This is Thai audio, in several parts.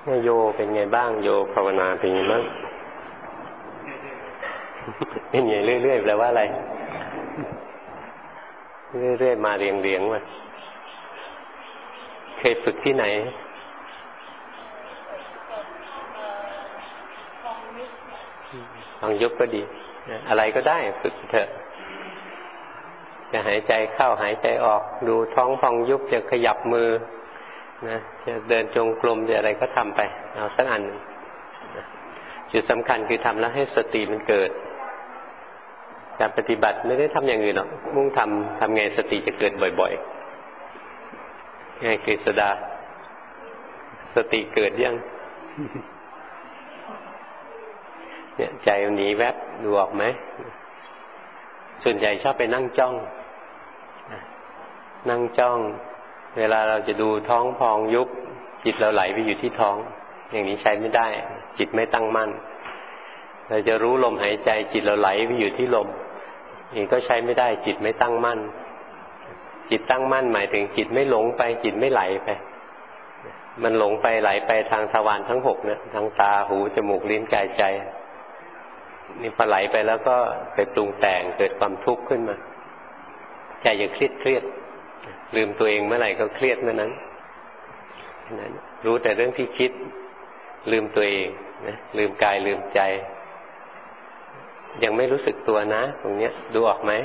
โยเป็นไงบ้างโยภาวนาเป็นไงบ้างเป็นไงเรื่อยๆแปลว่าอะไรเรื่อยๆมาเรียงๆมาเคยฝึกที่ไหนลองยุบก็ดีอะไรก็ได้ฝึกเถอะจะหายใจเข้าหายใจออกดูท้องพองยุบจะขยับมือนะจะเดินจงกรมจะอะไรก็ทำไปเอาสักอันจุดสำคัญคือทำแล้วให้สติมันเกิดการปฏิบัติไม่ได้ทำอย่างอื่นหรอกมุ่งทำไงสติจะเกิดบ่อยๆไงกฤษดาสติเกิดยังเนี่ยใจมันหนีแวบดูออกไหมส่วนใหญ่ชอบไปนั่งจ้องเวลาเราจะดูท้องพองยุบจิตเราไหลไปอยู่ที่ท้องอย่างนี้ใช้ไม่ได้จิตไม่ตั้งมั่นเราจะรู้ลมหายใจจิตเราไหลไปอยู่ที่ลมนี่ก็ใช้ไม่ได้จิตไม่ตั้งมั่นจิตตั้งมั่นหมายถึงจิตไม่หลงไปจิตไม่ไหลไปมันหลงไปไหลไปทางทวารทั้งหกเนี่ยทางตาหูจมูกลิ้นกายใจนี่พอไหลไปแล้วก็ไปปรุงแต่งเกิดความทุกข์ขึ้นมาใจจะเครียดลืมตัวเองเมื่อไหร่ก็เครียดเมื่อนั้นรู้แต่เรื่องที่คิดลืมตัวเองนะลืมกายลืมใจยังไม่รู้สึกตัวนะตรงเนี้ยดูออกไหม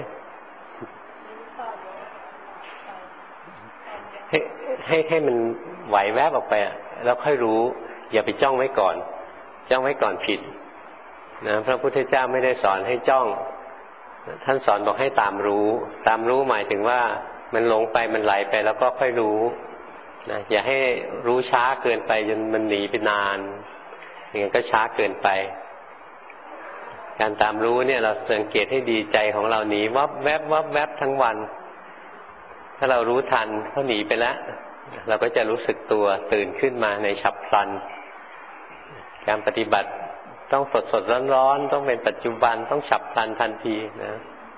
ให้มันไหวแวบออกไปแล้วค่อยรู้อย่าไปจ้องไว้ก่อนผิดนะพระพุทธเจ้าไม่ได้สอนให้จ้องท่านสอนบอกให้ตามรู้หมายถึงว่ามันหลงไปมันไหลไปแล้วก็ค่อยรู้นะอย่าให้รู้ช้าเกินไปจนมันหนีไปนานอย่างนั้นก็ช้าเกินไปการตามรู้เนี่ยเราสังเกตให้ดีใจของเราหนีวับแวบทั้งวันถ้าเรารู้ทันเขาหนีไปแล้วเราก็จะรู้สึกตัวตื่นขึ้นมาในฉับพลันการปฏิบัติต้องสดร้อนต้องเป็นปัจจุบันต้องฉับพลันทันทีนะ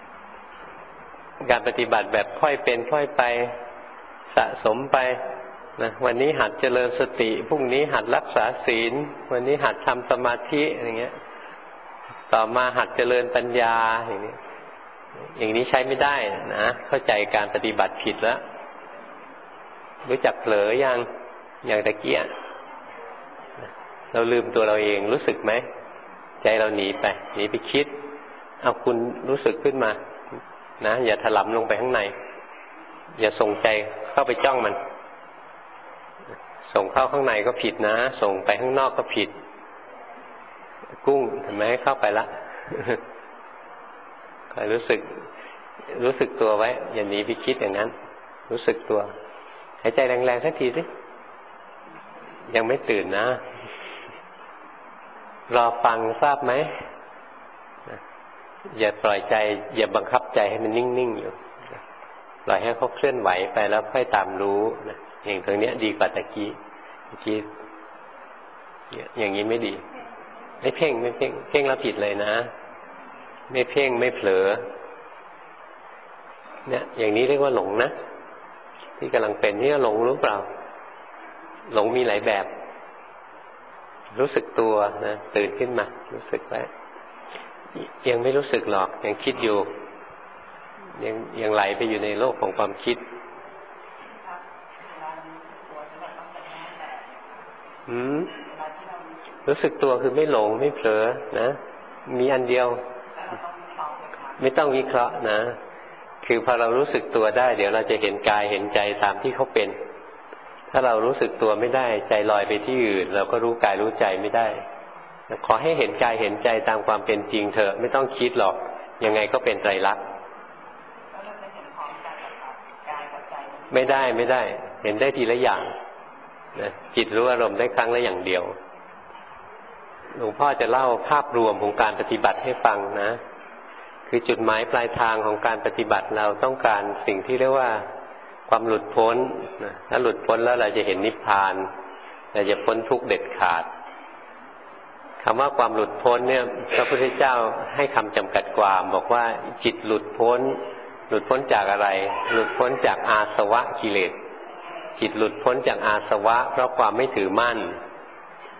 การปฏิบัติแบบค่อยเป็นค่อยไปสะสมไปนะวันนี้หัดเจริญสติพรุ่งนี้หัดรักษาศีลวันนี้หัดทำสมาธิอย่างเงี้ยต่อมาหัดเจริญปัญญาอย่างนี้ใช้ไม่ได้นะเข้าใจการปฏิบัติผิดแล้วรู้จักเผลออย่างตะเกียเราลืมตัวเราเองรู้สึกไหมใจเราหนีไปคิดเอาคุณรู้สึกขึ้นมานะอย่าถลำลงไปข้างในอย่าส่งใจเข้าไปจ้องมันส่งเข้าข้างในก็ผิดนะส่งไปข้างนอกก็ผิดกุ้งเห็นไหมเข้าไปละคอยรู้สึกตัวไว้อย่าหนีไปคิดอย่างนั้นรู้สึกตัวหายใจแรงๆสักทีสิยังไม่ตื่นนะรอฟังทราบไหมอย่าปล่อยใจอย่าบังคับใจให้มันนิ่งๆอยู่ปล่อยให้เขาเคลื่อนไหวไปแล้วค่อยตามรู้นะอย่างตรงนี้ดีกว่าตะกี้อย่างนี้ไม่ดีไม่เพ่งแล้วผิดเลยนะไม่เพ่งไม่เผลอเนี่ยอย่างนี้เรียกว่าหลงนะที่กำลังเป็นนี่หลงรู้เปล่าหลงมีหลายแบบรู้สึกตัวนะตื่นขึ้นมารู้สึกไว้ยังไม่รู้สึกหรอกยังคิดอยู่ยังไหลไปอยู่ในโลกของความคิดรู้สึกตัวคือไม่หลงไม่เผลอนะมีอันเดียวไม่ต้องวิเคราะห์นะคือพอเรารู้สึกตัวได้เดี๋ยวเราจะเห็นกายเห็นใจตามที่เขาเป็นถ้าเรารู้สึกตัวไม่ได้ใจลอยไปที่อื่นเราก็รู้กายรู้ใจไม่ได้ขอให้เห็นกายเห็นใจตามความเป็นจริงเถอะไม่ต้องคิดหรอกยังไงก็เป็นไตรลักษณ์ไม่ได้เห็นได้ทีละอย่างนะจิตรู้อารมณ์ได้ครั้งละอย่างเดียวหลวงพ่อจะเล่าภาพรวมของการปฏิบัติให้ฟังนะคือจุดหมายปลายทางของการปฏิบัติเราต้องการสิ่งที่เรียกว่าความหลุดพ้นนะถ้าหลุดพ้นแล้วเราจะเห็นนิพพานเราจะพ้นทุกข์เด็ดขาดคำว่าความหลุดพ้นเนี่ยพระพุทธเจ้าให้คำจำกัดความบอกว่าจิตหลุดพ้นจากอะไรหลุดพ้นจากอาสวะกิเลสจิตหลุดพ้นจากอาสวะเพราะความไม่ถือมั่น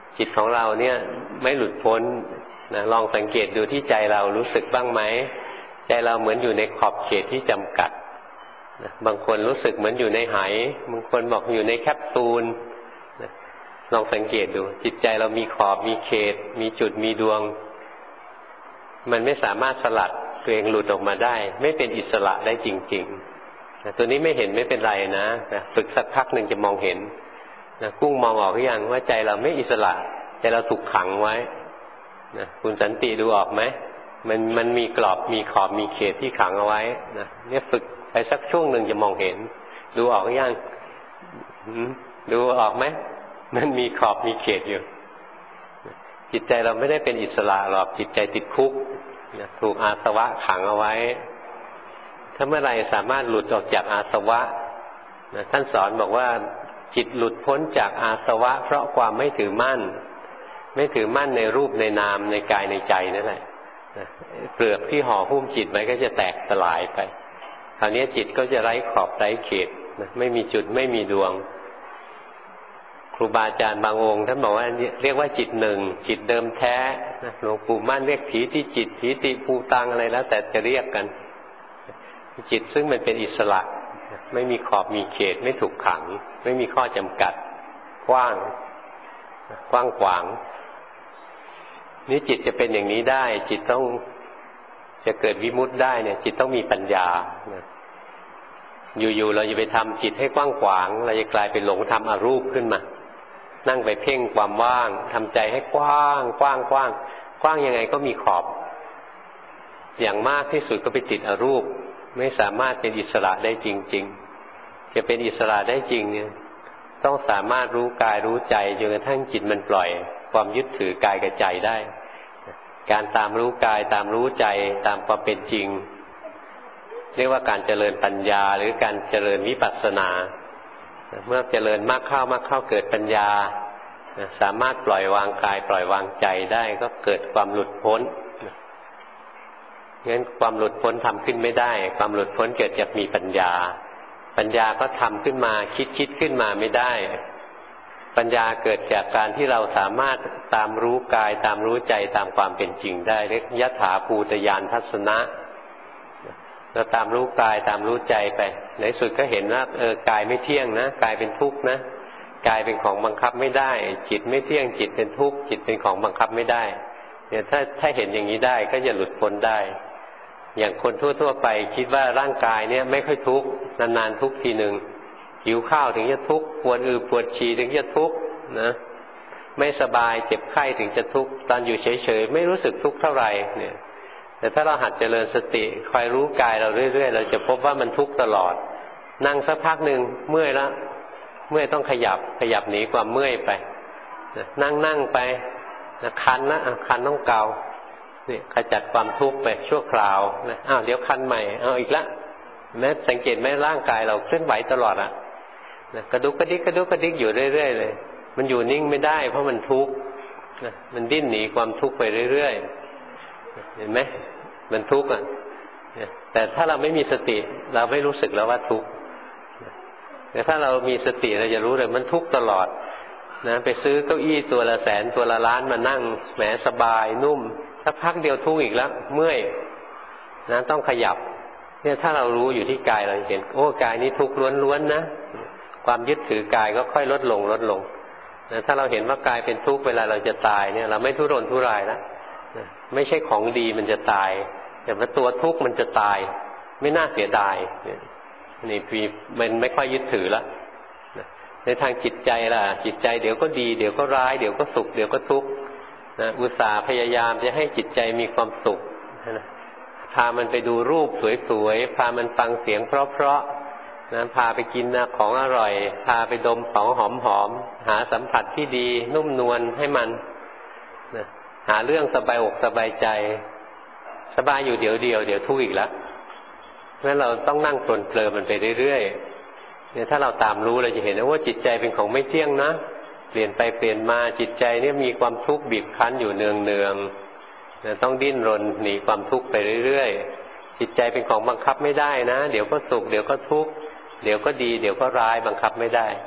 จิตของเราเนี่ยไม่หลุดพ้นนะลองสังเกตดูที่ใจเรารู้สึกบ้างไหมใจเราเหมือนอยู่ในขอบเขตที่จำกัดนะบางคนรู้สึกเหมือนอยู่ในไหบางคนบอกอยู่ในแคปซูลนะลองสังเกตดูจิตใจเรามีขอบมีเขตมีจุดมีดวงมันไม่สามารถสลัดตัวเองหลุดออกมาได้ไม่เป็นอิสระได้จริงๆนะตัวนี้ไม่เห็นไม่เป็นไรนะฝึกสักพักหนึ่งจะมองเห็นนะกุ้งมองออกหรือยังว่าใจเราไม่อิสระใจเราถูกขังไว้นะคุณสันติดูออกไหมมันมีกรอบมีขอบมีเขตที่ขังเอาไว้นะเนี่ยฝึกไปสักช่วงหนึ่งจะมองเห็นดูออกหรือยังดูออกไหมมันมีขอบมีเขตอยู่จิตใจเราไม่ได้เป็นอิสระหรอกจิตใจติดคุกนะถูกอาสวะขังเอาไว้ถ้าเมื่อไรสามารถหลุดออกจากอาสวะนะท่านสอนบอกว่าจิตหลุดพ้นจากอาสวะเพราะความไม่ถือมั่นไม่ถือมั่นในรูปในนามในกายในใจนั่นแหละเปลือกที่ห่อหุ้มจิตไว้ก็จะแตกสลายไปคราวนี้จิตก็จะไร้ขอบไร้เขตไม่มีจุดไม่มีดวงครูบาอาจารย์บางองค์ท่านบอกว่าเรียกว่าจิตหนึ่งจิตเดิมแท้หลวงปู่มั่นเรียกผีที่จิตผีติภูตังอะไรแล้วแต่จะเรียกกันจิตซึ่งมันเป็นอิสระไม่มีขอบมีเขตไม่ถูกขังไม่มีข้อจำกัดกว้างขวางนี่จิตจะเป็นอย่างนี้ได้จิตต้องจะเกิดวิมุตติได้เนี่ยจิตต้องมีปัญญาอยู่ๆเราจะไปทำจิตให้กว้างขวางเราจะกลายเป็นหลงทำอรูปขึ้นมานั่งไปเพ่งความว่างทำใจให้กว้างกว้างกว้างกว้างยังไงก็มีขอบอย่างมากที่สุดก็ไปติดอรูปไม่สามารถเป็นอิสระได้จริงๆจะเป็นอิสระได้จริงเนี่ยต้องสามารถรู้กายรู้ใจจนกระทั่งจิตมันปล่อยความยึดถือกายกับใจได้การตามรู้กายตามรู้ใจตามความเป็นจริงเรียกว่าการเจริญปัญญาหรือการเจริญวิปัสสนาเมื่อเจริญมากเข้าเกิดปัญญาสามารถปล่อยวางกายปล่อยวางใจได้ก็เกิดความหลุดพ้นงั้นความหลุดพ้นทำขึ้นไม่ได้ความหลุดพ้นเกิดจากมีปัญญาปัญญาก็ทำขึ้นมาคิดขึ้นมาไม่ได้ปัญญาเกิดจากการที่เราสามารถตามรู้กายตามรู้ใจตามความเป็นจริงได้เรียกยถาภูตญาณทัศนะเราตามรู้กายตามรู้ใจไปในสุดก็เห็นว่ากายไม่เที่ยงนะกายเป็นทุกข์นะกายเป็นของบังคับไม่ได้จิตไม่เที่ยงจิตเป็นทุกข์จิตเป็นของบังคับไม่ได้เนี่ยถ้าเห็นอย่างนี้ได้ก็จะหลุดพ้นได้อย่างคนทั่วๆไปคิดว่าร่างกายเนี่ยไม่ค่อยทุกข์นานๆทุกทีหนึ่งหิวข้าวถึงจะทุกข์ปวดปวดฉี่ถึงจะทุกข์นะไม่สบายเจ็บไข้ถึงจะทุกข์ตอนอยู่เฉยๆไม่รู้สึกทุกข์เท่าไหร่เนี่ยแต่ถ้าเราหัดเจริญสติคอยรู้กายเราเรื่อยๆเราจะพบว่ามันทุกข์ตลอดนั่งสักพักหนึ่งเมื่อยแล้วเมื่อยต้องขยับหนีความเมื่อยไปนั่งไปคันนะคันต้องเกาเนี่ยขจัดความทุกข์ไปชั่วคราวนะเดี๋ยวคันใหม่เอาอีกละแม้สังเกตไหมร่างกายเราเคลื่อนไหวตลอดกระดุกกระดิกอยู่เรื่อยๆเลยมันอยู่นิ่งไม่ได้เพราะมันทุกข์มันดิ้นหนีความทุกข์ไปเรื่อยๆเห็นไหมมันทุกข์แต่ถ้าเราไม่มีสติเราไม่รู้สึกแล้วว่าทุกข์แต่ถ้าเรามีสติเราจะรู้เลยมันทุกข์ตลอดนะไปซื้อเก้าอี้ตัวละแสนตัวละล้านมานั่งแหมสบายนุ่มสักพักเดียวทุกข์อีกแล้วเมื่อยนะต้องขยับเนี่ยถ้าเรารู้อยู่ที่กายเราเห็นโอ้กายนี้ทุกข์ล้วนๆนะความยึดถือกายก็ค่อยลดลงนะถ้าเราเห็นว่ากายเป็นทุกข์เวลาเราจะตายเนี่ยเราไม่ทุรนทุรายแล้วไม่ใช่ของดีมันจะตายแต่ว่าตัวทุกข์มันจะตายไม่น่าเสียดายนี่มันไม่ค่อยยึดถือแล้วในทางจิตใจล่ะจิตใจเดี๋ยวก็ดีเดี๋ยวก็ร้ายเดี๋ยวก็สุขเดี๋ยวก็ทุกข์นะอุตส่าห์พยายามจะให้จิตใจมีความสุขนะพามันไปดูรูปสวยๆพามันฟังเสียงเพราะๆนะพาไปกินของอร่อยพาไปดมของหอมๆหาสัมผัสที่ดีนุ่มนวลให้มันนะหาเรื่องสบายอกสบายใจสบายอยู่เดี๋ยวเดี๋ยวทุกข์อีกแล้วเพราะฉะนั้นเราต้องนั่งปลนเปลือมันไปเรื่อยๆเนี่ยถ้าเราตามรู้เราจะเห็นว่าจิตใจเป็นของไม่เที่ยงนะเปลี่ยนไปเปลี่ยนมาจิตใจเนี่ยมีความทุกข์บีบคั้นอยู่เนืองๆต้องดิ้นรนหนีความทุกข์ไปเรื่อยๆจิตใจเป็นของบังคับไม่ได้นะเดี๋ยวก็สุขเดี๋ยวก็ทุกข์เดี๋ยวก็ดีเดี๋ยวก็ร้ายบังคับไม่ได้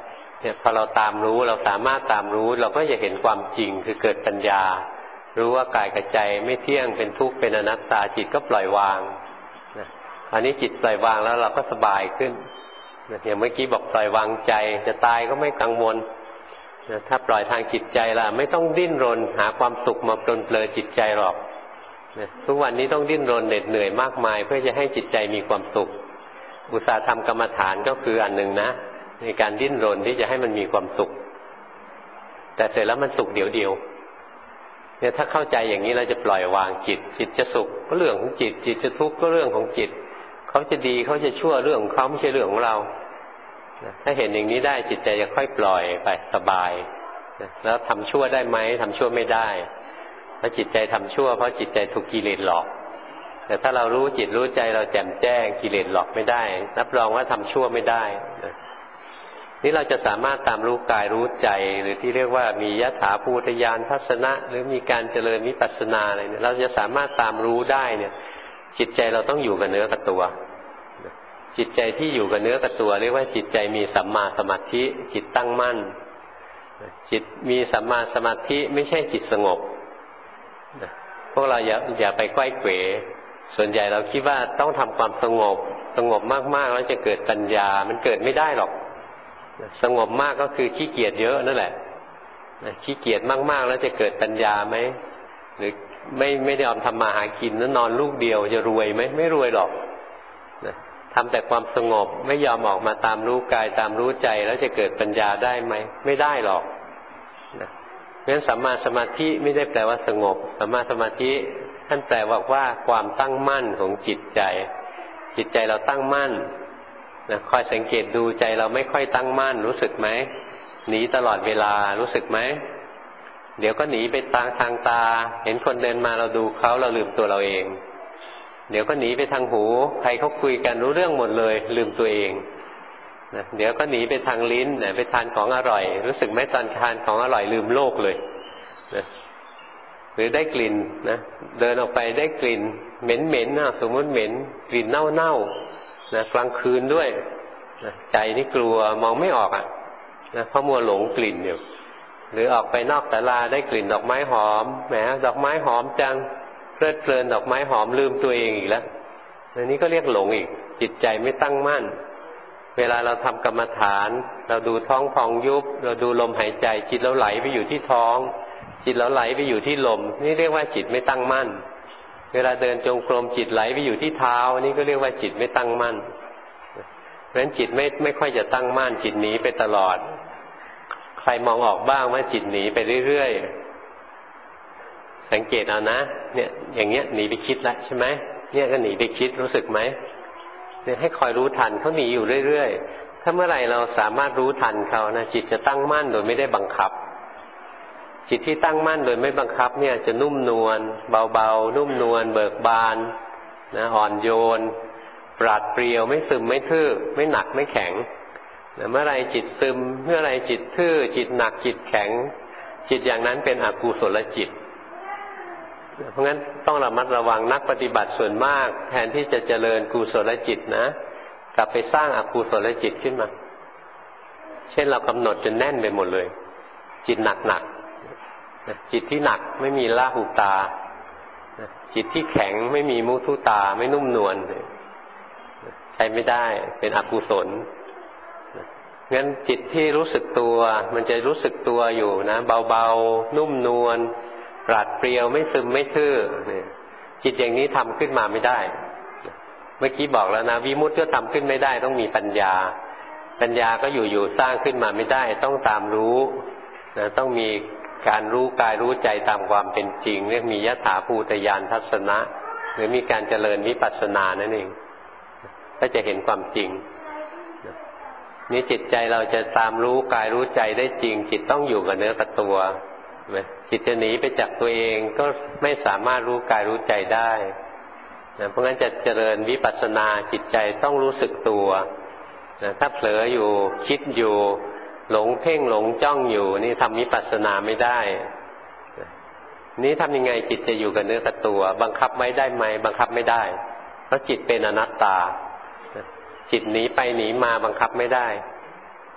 เนี่ยพอเราตามรู้เราสามารถตามรู้เราก็จะเห็นความจริงคือเกิดปัญญารู้ว่ากายกับใจไม่เที่ยงเป็นทุกข์เป็นอนัตตาจิตก็ปล่อยวางนะอันนี้จิตปล่อยวางแล้วเราก็สบายขึ้นอย่างเมื่อกี้บอกปล่อยวางใจจะตายก็ไม่กังวลถ้าปล่อยทางจิตใจล่ะไม่ต้องดิ้นรนหาความสุขมาปลนเปลือจิตใจหรอกทุกวันนี้ต้องดิ้นรนเหน็ดเหนื่อยมากมายเพื่อจะให้จิตใจมีความสุขอุตสาหธรรมกรรมฐานก็คืออันหนึ่งนะในการดิ้นรนที่จะให้มันมีความสุขแต่เสร็จแล้วมันสุขเดี๋ยวเดียวเนี่ยถ้าเข้าใจอย่างนี้เราจะปล่อยวางจิตจิตจะสุขก็เรื่องของจิตจิตจะทุกข์ก็เรื่องของจิตเขาจะดีเขาจะชั่วเรื่องของเขาไม่ใช่เรื่องของเราถ้าเห็นอย่างนี้ได้จิตใจจะค่อยปล่อยไปสบายแล้วทำชั่วได้ไหมทำชั่วไม่ได้เพราะจิตใจทำชั่วเพราะจิตใจถูกกิเลสหลอกแต่ถ้าเรารู้จิตรู้ใจเราแจ่มแจ้งกิเลสหลอกไม่ได้รับรองว่าทำชั่วไม่ได้นี่เราจะสามารถตามรู้กายรู้ใจหรือที่เรียกว่ามียถาภูตญาณทัศนะหรือมีการเจริญวิปัสสนาอะไรเนี่ยเราจะสามารถตามรู้ได้เนี่ยจิตใจเราต้องอยู่กับเนื้อกับตัวจิตใจที่อยู่กับเนื้อกับตัวเรียกว่าจิตใจมีสัมมาสมาธิจิตตั้งมั่นจิตมีสัมมาสมาธิไม่ใช่จิตสงบพวกเราอย่าไปไขว้เขวส่วนใหญ่เราคิดว่าต้องทำความสงบมากๆแล้วจะเกิดปัญญามันเกิดไม่ได้หรอกสงบมากก็คือขี้เกียจเยอะนั่นแหละขี้เกียจมากๆแล้วจะเกิดปัญญาไหมหรือไม่ได้ยอมทำมาหากินแล้วนอนลูกเดียวจะรวยไหมไม่รวยหรอกทำแต่ความสงบไม่ยอมออกมาตามรู้กายตามรู้ใจแล้วจะเกิดปัญญาได้ไหมไม่ได้หรอกเพราะฉะนั้นสัมมาสมาธิไม่ได้แปลว่าสงบสัมมาสมาธิท่านแปลว่าความตั้งมั่นของจิตใจจิตใจเราตั้งมั่นคอยสังเกตดูใจเราไม่ค่อยตั้งมั่นรู้สึกไหมหนีตลอดเวลารู้สึกไหมเดี๋ยวก็หนีไปทางตาเห็นคนเดินมาเราดูเขาเราลืมตัวเราเองเดี๋ยวก็หนีไปทางหูใครเขาคุยกันรู้เรื่องหมดเลยลืมตัวเองเดี๋ยวก็หนีไปทางลิ้นไปทานของอร่อยรู้สึกไหมตอนทานของอร่อยลืมโลกเลยหรือได้กลิ่นนะเดินออกไปได้กลิ่นเหม็นนะสมมติเหม็นกลิ่นเน่านะกลางคืนด้วยนะใจนี่กลัวมองไม่ออกนะเพราะมัวหลงกลิ่นอยู่หรือออกไปนอกศาลาได้กลิ่นดอกไม้หอมแหมดอกไม้หอมจังเพลิดเพลินดอกไม้หอมลืมตัวเองอีกแล้วอันนี้ก็เรียกหลงอีกจิตใจไม่ตั้งมั่นเวลาเราทำกรรมฐานเราดูท้องพองยุบเราดูลมหายใจจิตเราไหลไปอยู่ที่ท้องจิตเราไหลไปอยู่ที่ลมนี่เรียกว่าจิตไม่ตั้งมั่นเวลาเดินจงกรมจิตไหลไปอยู่ที่เท้านี่ก็เรียกว่าจิตไม่ตั้งมั่นเพราะฉะนั้นจิตไม่ค่อยจะตั้งมั่นจิตหนีไปตลอดใครมองออกบ้างว่าจิตหนีไปเรื่อยๆสังเกตเอานะเนี่ยอย่างเงี้ยหนีไปคิดแล้วใช่ไหมเนี่ยก็หนีไปคิดรู้สึกไหมเนี่ยให้คอยรู้ทันเขาหนีอยู่เรื่อยๆถ้าเมื่อไหร่เราสามารถรู้ทันเขานะจิตจะตั้งมั่นโดยไม่ได้บังคับจิตที่ตั้งมั่นโดยไม่บังคับเนี่ยจะนุ่มนวลเบาๆนุ่มนวลเบิกบานนะอ่อนโยนปราดเปรียวไม่ซึมไม่ทื่อไม่หนักไม่แข็งนะเมื่อไรจิตซึมเมื่อไรจิตทื่อจิตหนักจิตแข็งจิตอย่างนั้นเป็นอกุศลจิตเพราะงั้นต้องระมัดระวังนักปฏิบัติส่วนมากแทนที่จะเจริญกุศลจิตนะกลับไปสร้างอกุศลจิตขึ้นมาเช่นเรากำหนดจนแน่นไปหมดเลยจิตหนักจิตที่หนักไม่มีละหุตาจิตที่แข็งไม่มีมุทุตาไม่นุ่มนวลใช้ไม่ได้เป็นอกุศลงั้นจิตที่รู้สึกตัวมันจะรู้สึกตัวอยู่นะเบาๆนุ่มนวลปราดเปรียวไม่ซึมไม่ทื่อจิตอย่างนี้ทำขึ้นมาไม่ได้เมื่อกี้บอกแล้วนะวิมุตติก็ทำขึ้นไม่ได้ต้องมีปัญญาก็อยู่สร้างขึ้นมาไม่ได้ต้องตามรู้นะต้องมีการรู้กายรู้ใจตามความเป็นจริงเรียกมียถาภูตญาณทัศนะหรือมีการเจริญวิปัสสนานั่นเองก็จะเห็นความจริงนี่จิตใจเราจะตามรู้กายรู้ใจได้จริงจิตต้องอยู่กับเนื้อกับตัวจิตจะหนีไปจากตัวเองก็ไม่สามารถรู้กายรู้ใจได้เพราะงั้นจะเจริญวิปัสสนาจิตใจต้องรู้สึกตัวถ้าเผลออยู่คิดอยู่หลงเพ่งหลงจ้องอยู่นี่ทำวิปัสสนาไม่ได้นี้ทำยังไงจิตจะอยู่กับเนื้อกับตัวบังคับไว้ได้ไหมบังคับไม่ได้เพราะจิตเป็นอนัตตาจิตหนีไปหนีมาบังคับไม่ได้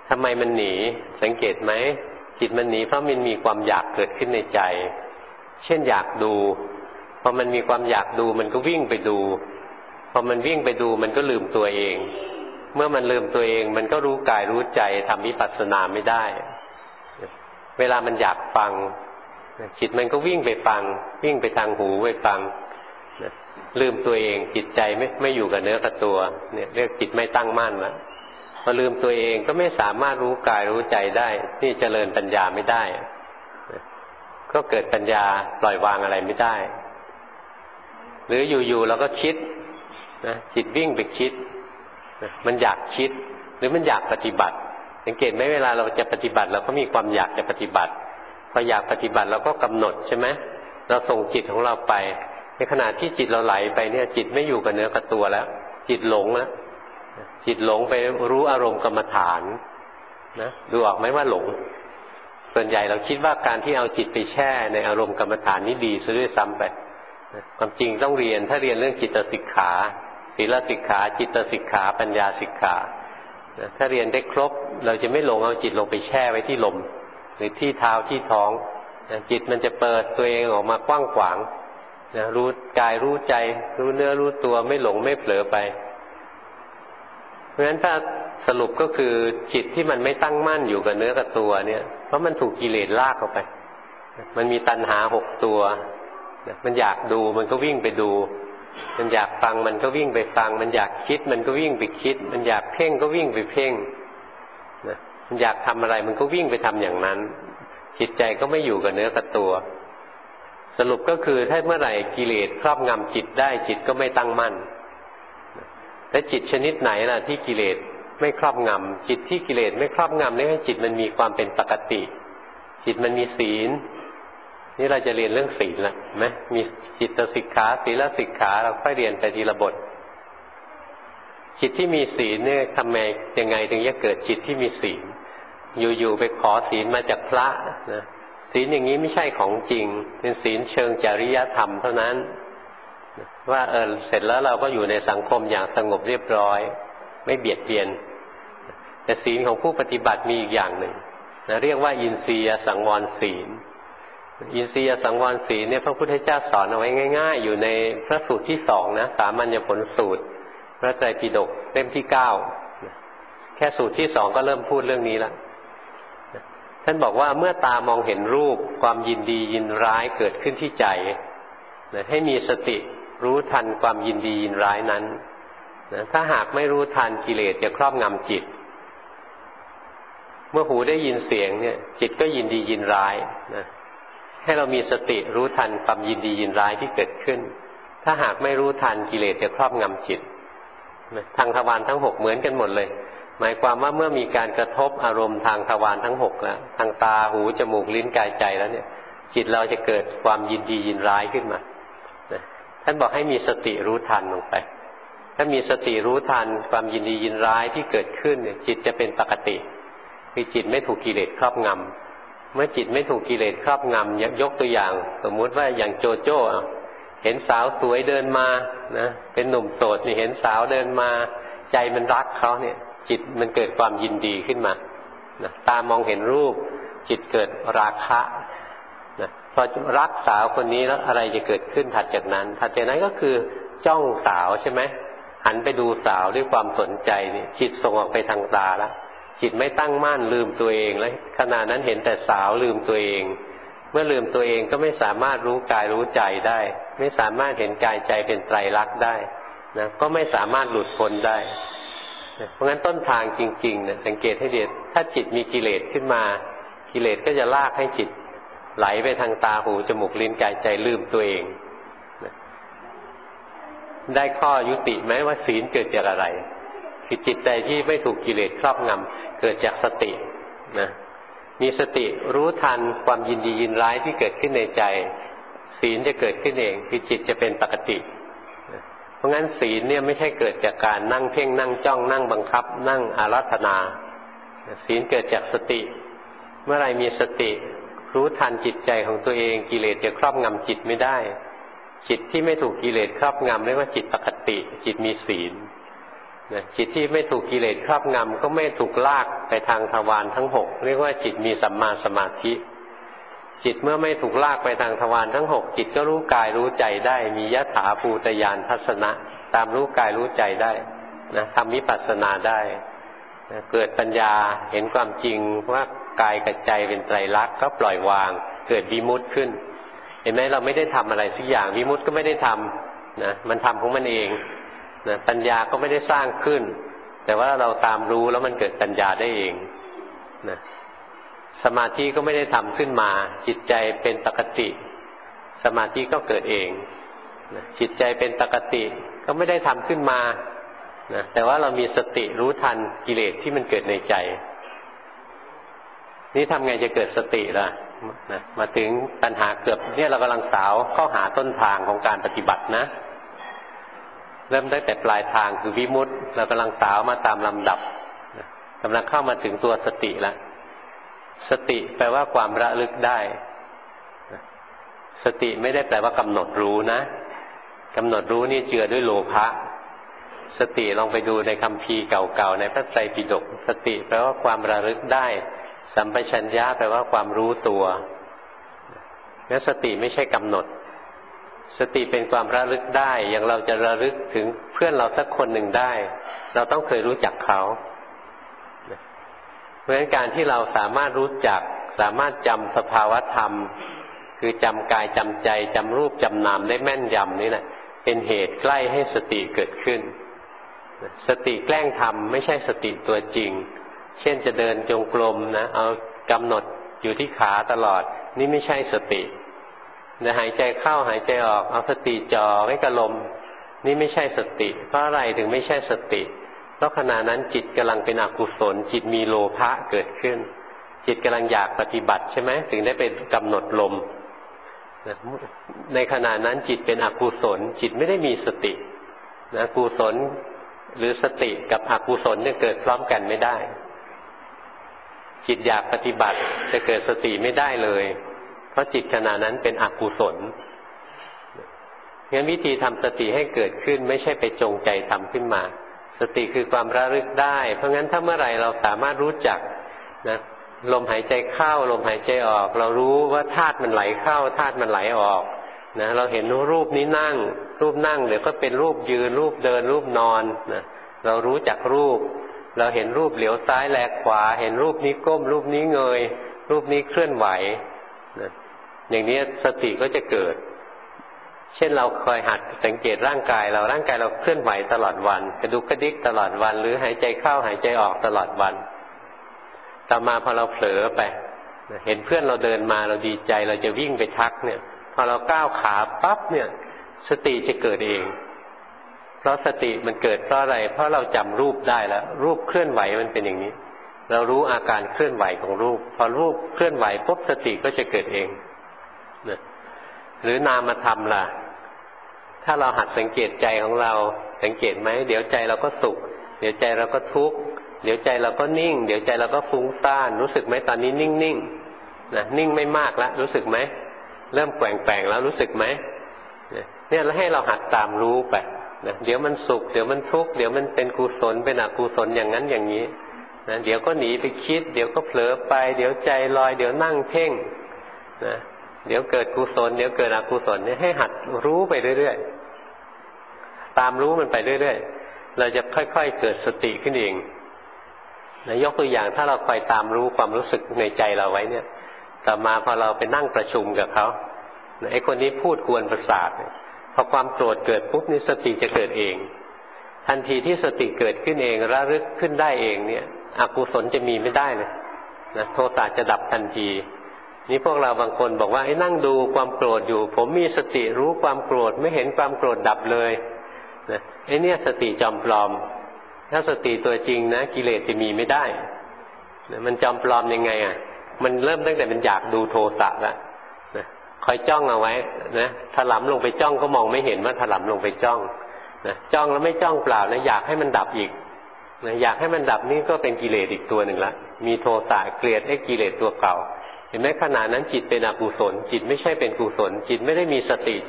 ทำไมมันหนีสังเกตไหมจิตมันหนีเพราะมันมีความอยากเกิดขึ้นในใจเช่นอยากดูพอมันมีความอยากดูมันก็วิ่งไปดูพอมันวิ่งไปดูมันก็ลืมตัวเองเมื่อมันลืมตัวเองมันก็รู้กายรู้ใจทำวิปัสสนาไม่ได้เวลามันอยากฟังจิตมันก็วิ่งไปฟังวิ่งไปทางหูไปฟังลืมตัวเองจิตใจไม่อยู่กับเนื้อกับตัวเนี่ยเรียกจิตไม่ตั้งมั่นแล้วพอลืมตัวเองก็ไม่สามารถรู้กายรู้ใจได้นี่เจริญปัญญาไม่ได้ก็เกิดปัญญาปล่อยวางอะไรไม่ได้หรืออยู่ๆเราก็คิดนะจิตวิ่งไปคิดมันอยากคิดหรือมันอยากปฏิบัติสังเกตไหมเวลาเราจะปฏิบัติเราก็มีความอยากจะปฏิบัติพออยากปฏิบัติเราก็กำหนดใช่ไหมเราส่งจิตของเราไปในขณะที่จิตเราไหลไปเนี่ยจิตไม่อยู่กับเนื้อกับตัวแล้วจิตหลงแล้วจิตหลงไปรู้อารมณ์กรรมฐานนะดูออกไหมว่าหลงส่วนใหญ่เราคิดว่าการที่เอาจิตไปแช่ในอารมณ์กรรมฐานนี้ดีซะด้วยซ้ำไปความจริงต้องเรียนถ้าเรียนเรื่องจิตสิกขาศีลสิกขาจิตสิกขาปัญญาสิกขาถ้าเรียนได้ครบเราจะไม่หลงเอาจิตลงไปแช่ไว้ที่ลมหรือที่เท้าที่ท้องจิตมันจะเปิดตัวเองออกมากว้างขวางรู้กายรู้ใจรู้เนื้อรู้ตัวไม่หลงไม่เผลอไปเพราะฉะนั้นถ้าสรุปก็คือจิตที่มันไม่ตั้งมั่นอยู่กับเนื้อกับตัวเนี่ยเพราะมันถูกกิเลสลากเข้าไปมันมีตัณหา6ตัวมันอยากดูมันก็วิ่งไปดูมันอยากฟังมันก็วิ่งไปฟังมันอยากคิดมันก็วิ่งไปคิดมันอยากเพ่งก็วิ่งไปเพ่งมันอยากทำอะไรมันก็วิ่งไปทำอย่างนั้นจิตใจก็ไม่อยู่กับเนื้อกับตัวสรุปก็คือถ้าเมื่อไหร่กิเลสครอบงำจิตได้จิตก็ไม่ตั้งมั่นและจิตชนิดไหนล่ะที่กิเลสไม่ครอบงำจิตที่กิเลสไม่ครอบงำนี่ให้จิตมันมีความเป็นปกติจิตมันมีศีลนี่เราจะเรียนเรื่องศีลละไหมมีจิตสิกขาศีลสิกขาเราค่อยเรียนไปทีละบทจิตที่มีศีลเนี่ยทำไมยังไงถึงจะเกิดจิตที่มีศีลอยู่ๆไปขอศีลมาจากพระนะศีลอย่างนี้ไม่ใช่ของจริงเป็นศีลเชิงจริยธรรมเท่านั้นว่าเสร็จแล้วเราก็อยู่ในสังคมอย่างสงบเรียบร้อยไม่เบียดเบียนแต่ศีลของผู้ปฏิบัติมีอีกอย่างหนึ่งนะเรียกว่าอินทรียสังวรศีลอินทรียสังวรศีลเนี่ยพระพุทธเจ้าสอนเอาไว้ง่ายๆอยู่ในพระสูตรที่2นะสามัญญผลสูตรพระไตรปิฎกเล่มที่9แค่สูตรที่2ก็เริ่มพูดเรื่องนี้แล้วท่านบอกว่าเมื่อตามองเห็นรูปความยินดียินร้ายเกิดขึ้นที่ใจให้มีสติรู้ทันความยินดียินร้ายนั้นถ้าหากไม่รู้ทันกิเลสจะครอบงำจิตเมื่อหูได้ยินเสียงเนี่ยจิตก็ยินดียินร้ายนะให้เรามีสติรู้ทันความยินดียินร้ายที่เกิดขึ้นถ้าหากไม่รู้ทันกิเลสจะครอบงำจิตทางทวารทั้ง6เหมือนกันหมดเลยหมายความว่าเมื่อมีการกระทบอารมณ์ทางทวารทั้ง6แล้วทางตาหูจมูกลิ้นกายใจแล้วเนี่ยจิตเราจะเกิดความยินดียินร้ายขึ้นมาท่านบอกให้มีสติรู้ทันลงไปถ้ามีสติรู้ทันความยินดียินร้ายที่เกิดขึ้นเนี่ยจิตจะเป็นปกติคือจิตไม่ถูกกิเลสครอบงำเมื่อจิตไม่ถูกกิเลสครอบงำยกตัวอย่างสมมุติว่าอย่างโจโจ้เห็นสาวสวยเดินมานะเป็นหนุ่มโสดนี่เห็นสาวเดินมาใจมันรักเขาเนี่ยจิตมันเกิดความยินดีขึ้นมานะตามองเห็นรูปจิตเกิดราคะนะพอรักสาวคนนี้แล้วอะไรจะเกิดขึ้นถัดจากนั้นก็คือจ้องสาวใช่ไหมหันไปดูสาวด้วยความสนใจนี่จิตส่งออกไปทางตาแล้วจิตไม่ตั้งมั่นลืมตัวเองแล้วขณะนั้นเห็นแต่สาวลืมตัวเองเมื่อลืมตัวเองก็ไม่สามารถรู้กายรู้ใจได้ไม่สามารถเห็นกายใจเป็นไตรลักษณ์ได้นะก็ไม่สามารถหลุดพ้นได้เพราะงั้นต้นทางจริงๆนะสังเกตให้ดีถ้าจิตมีกิเลสขึ้นมากิเลสก็จะลากให้จิตไหลไปทางตาหูจมูกลิ้นกายใจลืมตัวเองได้ข้อยุติไหมว่าศีลเกิดจากอะไรคือจิตใจที่ไม่ถูกกิเลสครอบงำเกิดจากสตินะมีสติรู้ทันความยินดียินร้ายที่เกิดขึ้นในใจศีลจะเกิดขึ้นเองคือจิตจะเป็นปกติเพราะงั้นศีลเนี่ยไม่ใช่เกิดจากการนั่งเพ่งนั่งจ้องนั่งบังคับนั่งอาราธนาศีลเกิดจากสติเมื่อไรมีสติรู้ทันจิตใจของตัวเองกิเลสจะครอบงำจิตไม่ได้จิตที่ไม่ถูกกิเลสครอบงำเรียกว่าจิตปกติจิตมีศีลจิตที่ไม่ถูกกิเลสครอบงำก็ไม่ถูกลากไปทางทวารทั้งหกเรียกว่าจิตมีสัมมาสมาธิจิตเมื่อไม่ถูกลากไปทางทวารทั้งหกจิตก็รู้กายรู้ใจได้มียถาภูตญาณทัศนะตามรู้กายรู้ใจได้นะทำวิปัสสนาได้นะเกิดปัญญาเห็นความจริงว่ากายกับใจเป็นไตรลักษณ์ก็ปล่อยวางเกิดวิมุตติขึ้นเห็นไหมเราไม่ได้ทำอะไรสักอย่างวิมุตติก็ไม่ได้ทำนะมันทำของมันเองนะปัญญาก็ไม่ได้สร้างขึ้นแต่ว่าเราตามรู้แล้วมันเกิดปัญญาได้เองนะสมาธิก็ไม่ได้ทำขึ้นมาจิตใจเป็นปกติสมาธิก็เกิดเองนะจิตใจเป็นปกติก็ไม่ได้ทำขึ้นมานะแต่ว่าเรามีสติรู้ทันกิเลสที่มันเกิดในใจนี่ทำไงจะเกิดสติล่ะนะมาถึงปัญหาเกือบเนี่ยเรากำลังสาวเข้าหาต้นทางของการปฏิบัตินะเริ่มตั้งแต่ปลายทางคือวิมุตติเรากำลังสาวมาตามลำดับกำลังเข้ามาถึงตัวสติแล้วสติแปลว่าความระลึกได้สติไม่ได้แปลว่ากำหนดรู้นะกำหนดรู้นี่เจือด้วยโลภะสติลองไปดูในคัมภีร์เก่าๆในพระไตรปิฎกสติแปลว่าความระลึกได้สัมปชัญญะแปลว่าความรู้ตัวงั้นสติไม่ใช่กำหนดสติเป็นความระลึกได้อย่างเราจะระลึกถึงเพื่อนเราสักคนหนึ่งได้เราต้องเคยรู้จักเขาเพราะฉะนั้นการที่เราสามารถรู้จักสามารถจำสภาวธรรมคือจำกายจำใจจำรูปจำนามได้แม่นยำนี่แหละเป็นเหตุใกล้ให้สติเกิดขึ้นสติแกล้งทำไม่ใช่สติตัวจริงเช่นจะเดินจงกรมนะเอากำหนดอยู่ที่ขาตลอดนี่ไม่ใช่สติหายใจเข้าหายใจออกเอาสติจ่อไว้กับลมนี่ไม่ใช่สติเพราะอะไรถึงไม่ใช่สติเพราะขณะนั้นจิตกำลังเป็นอกุศลจิตมีโลภะเกิดขึ้นจิตกำลังอยากปฏิบัติใช่ไหมถึงได้ไปกำหนดลมในขณะนั้นจิตเป็นอกุศลจิตไม่ได้มีสตินะกุศลหรือสติกับอกุศลเนี่ยเกิดพร้อมกันไม่ได้จิตอยากปฏิบัติจะเกิดสติไม่ได้เลยเพราะจิตขณะนั้นเป็นอกุศลงั้นวิธีทำสติให้เกิดขึ้นไม่ใช่ไปจงใจทำขึ้นมาสติคือความระลึกได้เพราะงั้นถ้าเมื่อไหร่เราสามารถรู้จักนะลมหายใจเข้าลมหายใจออกเรารู้ว่าธาตุมันไหลเข้าธาตุมันไหลออกนะเราเห็นรูปนี้นั่งรูปนั่งเดี๋ยวก็เป็นรูปยืนรูปเดินรูปนอนนะเรารู้จักรูปเราเห็นรูปเหลียวซ้ายแลขวาเห็นรูปนี้ก้มรูปนี้เงยรูปนี้เคลื่อนไหวนะอย่างนี้สติก็จะเกิดเช่นเราคอยหัดสังเกตร่างกายเราเคลื่อนไหวตลอดวันกระดุกกระดิกตลอดวันหรือหายใจเข้าหายใจออกตลอดวันต่อมาพอเราเผลอไปเห็นเพื่อนเราเดินมาเราดีใจเราจะวิ่งไปทักเนี่ยพอเราก้าวขาปั๊บเนี่ยสติจะเกิดเองเพราะสติมันเกิดเพราะอะไรเพราะเราจำรูปได้แล้วรูปเคลื่อนไหวมันเป็นอย่างนี้เรารู้อาการเคลื่อนไหวของรูปพอรูปเคลื่อนไหวปุ๊บสติก็จะเกิดเองนะหรือนามธรรมล่ะถ้าเราหัดสังเกตใจของเราสังเกตไหมเดี๋ยวใจเราก็สุขเดี๋ยวใจเราก็ทุกข์เดี๋ยวใจเราก็นิ่งเดี๋ยวใจเราก็ฟุ้งซ่านรู้สึกไหมตอนนี้นิ่งๆนะนิ่งไม่มากแล้วรู้สึกไหมเริ่มแกว่งๆแล้วรู้สึกไหมเนี่ยแล้วให้เราหัดตามรู้ไปนะเดี๋ยวมันสุขเดี๋ยวมันทุกข์เดี๋ยวมันเป็นกุศลเป็นอกุศลอย่างนั้นอย่างนี้นะเดี๋ยวก็หนีไปคิดเดี๋ยวก็เผลอไปเดี๋ยวใจลอยเดี๋ยวนั่งเพ่งนะเดี๋ยวเกิดกุศลเดี๋ยวเกิดอกุศลเนี่ยให้หัดรู้ไปเรื่อยๆตามรู้มันไปเรื่อยๆเราจะค่อยๆเกิดสติขึ้นเองนะยกตัวอย่างถ้าเราคอยตามรู้ความรู้สึกในใจเราไว้เนี่ยต่อมาพอเราไปนั่งประชุมกับเขาไอ้คนนี้พูดกวนประสาทพอความโกรธเกิดปุ๊บนี่สติจะเกิดเองทันทีที่สติเกิดขึ้นเองระลึกขึ้นได้เองเนี่ยอกุศลจะมีไม่ได้เลยนะโทสะจะดับทันทีนี่พวกเราบางคนบอกว่าไอ้นั่งดูความโกรธอยู่ผมมีสติรู้ความโกรธไม่เห็นความโกรธดับเลยนะไอ้เนี่ยสติจอมปลอมถ้าสติตัวจริงนะกิเลสจะมีไม่ได้นะมันจอมปลอมยังไงอ่ะมันเริ่มตั้งแต่มันอยากดูโทสะละนะคอยจ้องเอาไว้นะถลำลงไปจ้องก็มองไม่เห็นว่าถลำลงไปจ้องนะจ้องแล้วไม่จ้องเปล่านะอยากให้มันดับอีกนะอยากให้มันดับนี่ก็เป็นกิเลสอีกตัวหนึ่งละมีโทสะเกลียดไอ้กิเลสตัวเก่าเห็นไหมขณะนั้นจิตเป็นอกุศลจิตไม่ใช่เป็นกุศลจิตไม่ได้มีสติจริงแต่มีกิเลสเพราะงั้นยังไงก็ไม่ดับ เพราะฉะนั้นวิธีทำสติให้เกิดขึ้นไม่ใช่ไปจงใจทำขึ้นมาสติคือความระลึกได้สติคือความระลึกได้อย่างเราจะระลึกถึงเพื่อนเราสักคนหนึ่งได้เราต้องเคยรู้จักเขานะ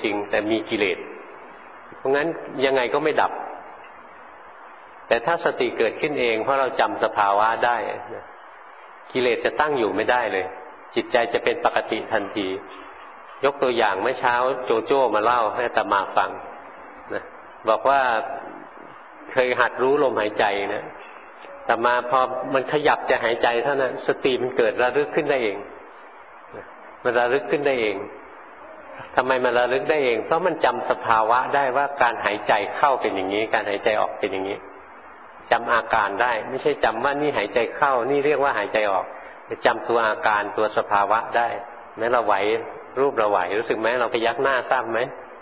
แต่ถ้าสติเกิดขึ้นเองเพราะเราจำสภาวะได้กิเลสจะตั้งอยู่ไม่ได้เลยจิตใจจะเป็นปกติทันทียกตัวอย่างเมื่อเช้าโจโจ้มาเล่าให้อาตมาฟังนะบอกว่าเคยหัดรู้ลมหายใจนะแต่มาพอมันขยับจะหายใจเท่านั้นสติมันเกิดระลึกขึ้นได้เองมันระลึกขึ้นได้เองทำไมมันระลึกได้เองเพราะมันจำสภาวะได้ว่าการหายใจเข้าเป็นอย่างนี้การหายใจออกเป็นอย่างนี้จำอาการได้ไม่ใช่จำว่านี่หายใจเข้านี่เรียกว่าหายใจออกจำตัวอาการตัวสภาวะได้แม้เราไหวรูปเราไหวรู้สึกไหมเราพยักหน้าทราบไหม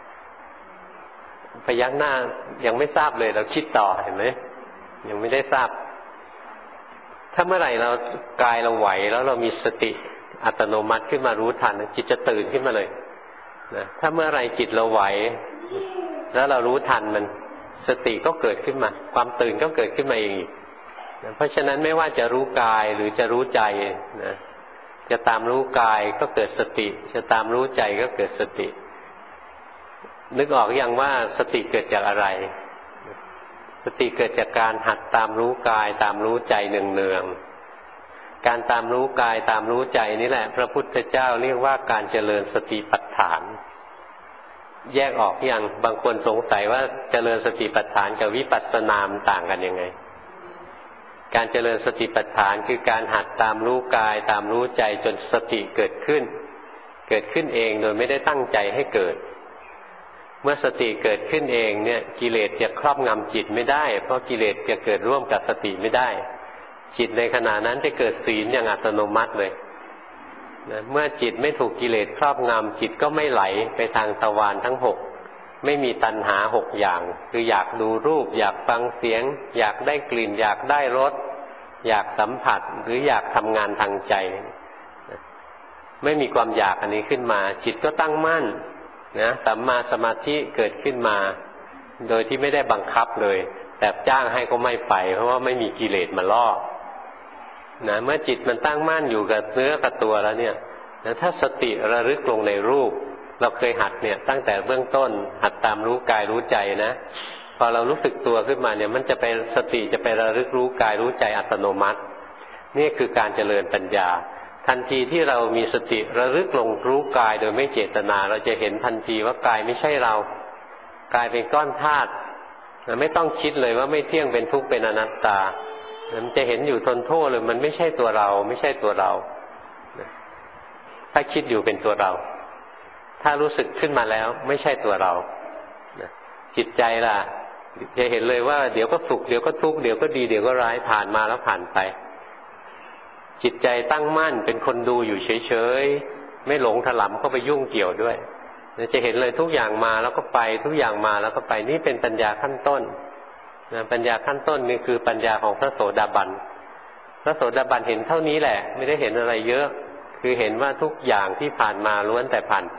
พยักหน้ายังไม่ทราบเลยเราคิดต่อเห็นไหมยังไม่ได้ทราบถ้าเมื่อไหร่เรากายเราไหวแล้วเรามีสติอัตโนมัติขึ้นมารู้ทันจิตจะตื่นขึ้นมาเลยนะถ้าเมื่อไหร่จิตเราไหวแล้วเรารู้ทันมันสติก็เกิดขึ้นมาความตื่นก็เกิดขึ้นมาเองอีกนะเพราะฉะนั้นไม่ว่าจะรู้กายหรือจะรู้ใจนะจะตามรู้กายก็เกิดสติจะตามรู้ใจก็เกิดสตินึกออกอย่างว่าสติเกิดจากอะไรสติเกิดจากการหัดตามรู้กายตามรู้ใจเนืองๆการตามรู้กายตามรู้ใจนี่แหละพระพุทธเจ้าเรียกว่าการเจริญสติปัฏฐานแยกออกอย่างบางคนสงสัยว่าเจริญสติปัฏฐานกับวิปัสสนาต่างกันยังไงการเจริญสติปัฏฐานคือการหัดตามรู้กายตามรู้ใจจนสติเกิดขึ้นเองโดยไม่ได้ตั้งใจให้เกิดเมื่อสติเกิดขึ้นเองเนี่ยกิเลสจะครอบงำจิตไม่ได้เพราะกิเลสจะเกิดร่วมกับสติไม่ได้จิตในขณะนั้นจะเกิดศีลอย่างอัตโนมัติเลยนะเมื่อจิตไม่ถูกกิเลสครอบงำจิตก็ไม่ไหลไปทางทวารทั้งหกไม่มีตัณหาหกอย่างคืออยากดูรูปอยากฟังเสียงอยากได้กลิ่นอยากได้รสอยากสัมผัสหรืออยากทำงานทางใจไม่มีความอยากอันนี้ขึ้นมาจิตก็ตั้งมั่นนะสัมมาสมาธิเกิดขึ้นมาโดยที่ไม่ได้บังคับเลยแต่จ้างให้ก็ไม่ไปเพราะว่าไม่มีกิเลสมาล่อนะเมื่อจิตมันตั้งมั่นอยู่กับเนื้อกับตัวแล้วเนี่ยถ้าสติระลึกลงในรูปเราเคยหัดเนี่ยตั้งแต่เบื้องต้นหัดตามรู้กายรู้ใจนะพอเรารู้สึกตัวขึ้นมาเนี่ยมันจะไปสติจะไประลึกรู้กายรู้ใจอัตโนมัตินี่คือการเจริญปัญญาทันทีที่เรามีสติระลึกลงรู้กายโดยไม่เจตนาเราจะเห็นทันทีว่ากายไม่ใช่เรากายเป็นก้อนธาตุไม่ต้องคิดเลยว่าไม่เที่ยงเป็นทุกข์เป็นอนัตตามันจะเห็นอยู่ทนโทษเลยมันไม่ใช่ตัวเราไม่ใช่ตัวเราถ้าคิดอยู่เป็นตัวเราถ้ารู้สึกขึ้นมาแล้วไม่ใช่ตัวเราจิตใจล่ะจะเห็นเลยว่าเดี๋ยวก็สุขเดี๋ยวก็ทุกข์เดี๋ยวก็ดีเดี๋ยวก็ร้ายผ่านมาแล้วผ่านไปจิตใจตั้งมั่นเป็นคนดูอยู่เฉยๆไม่หลงถลำเข้าไปยุ่งเกี่ยวด้วยจะเห็นเลยทุกอย่างมาแล้วก็ไปทุกอย่างมาแล้วก็ไปนี่เป็นปัญญาขั้นต้นปัญญาขั้นต้นนี่คือปัญญาของพระโสดาบันพระโสดาบันเห็นเท่านี้แหละไม่ได้เห็นอะไรเยอะคือเห็นว่าทุกอย่างที่ผ่านมาล้วนแต่ผ่านไป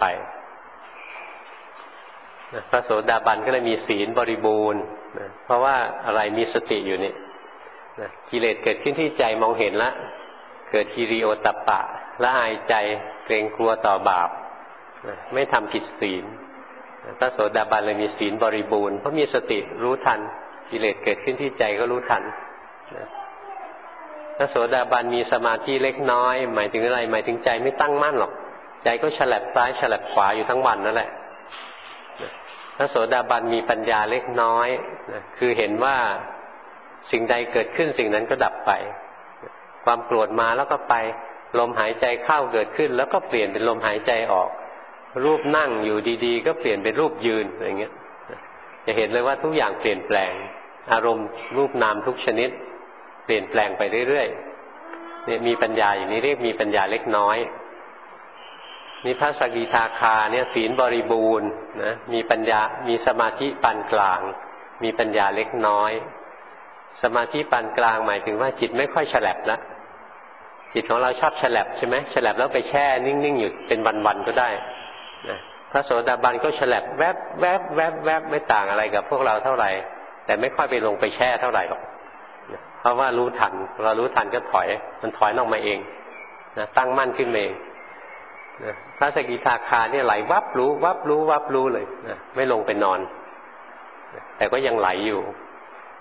พระโสดาบันก็เลยมีศีลบริบูรณ์เพราะว่าอะไรมีสติอยู่นี่กิเลสเกิดขึ้นที่ใจมองเห็นละเกิดฮิริโอตัปปะละอายใจเกรงกลัวต่อบาปไม่ทำผิดศีลพระโสดาบันเลยมีศีลบริบูรณ์เพราะมีสติรู้ทันกิเลสเกิดขึ้นที่ใจก็รู้ทันพระโสดาบันมีสมาธิเล็กน้อยหมายถึงอะไรหมายถึงใจไม่ตั้งมั่นหรอกใจก็ฉลับซ้ายฉลับขวาอยู่ทั้งวันนั่นแหละพระโสดาบันมีปัญญาเล็กน้อยคือเห็นว่าสิ่งใดเกิดขึ้นสิ่งนั้นก็ดับไปความโกรธมาแล้วก็ไปลมหายใจเข้าเกิดขึ้นแล้วก็เปลี่ยนเป็นลมหายใจออกรูปนั่งอยู่ดีๆก็เปลี่ยนเป็นรูปยืนอย่างเงี้ยจะเห็นเลยว่าทุกอย่างเปลี่ยนแปลงอารมณ์รูปนามทุกชนิดเปลี่ยนแปลงไปเรื่อยๆเนี่ยมีปัญญาอย่างนี้เรียกมีปัญญาเล็กน้อยนี่พระสกิทาคาเนี่ยศีลบริบูรณ์นะมีปัญญามีสมาธิปานกลางมีปัญญาเล็กน้อยสมาธิปานกลางหมายถึงว่าจิตไม่ค่อยฉลับแล้วจิตของเราชอบฉลับใช่ไหมฉลับแล้วไปแช่นิ่งๆอยู่เป็นวันๆก็ได้นะพระโสดาบันก็ฉลับแวบแวบแวบแวบไม่ต่างอะไรกับพวกเราเท่าไหร่แต่ไม่ค่อยไปลงไปแช่เท่าไหร่หรอกเพราะว่ารู้ทันเรารู้ทันก็ถอยมันถอยออกมาเองนะตั้งมั่นขึ้นเองนะพระสกิทาคาเนี่ยไหลวับรู้วับรู้วับรู้เลยนะไม่ลงไปนอนนะแต่ก็ยังไหลอยู่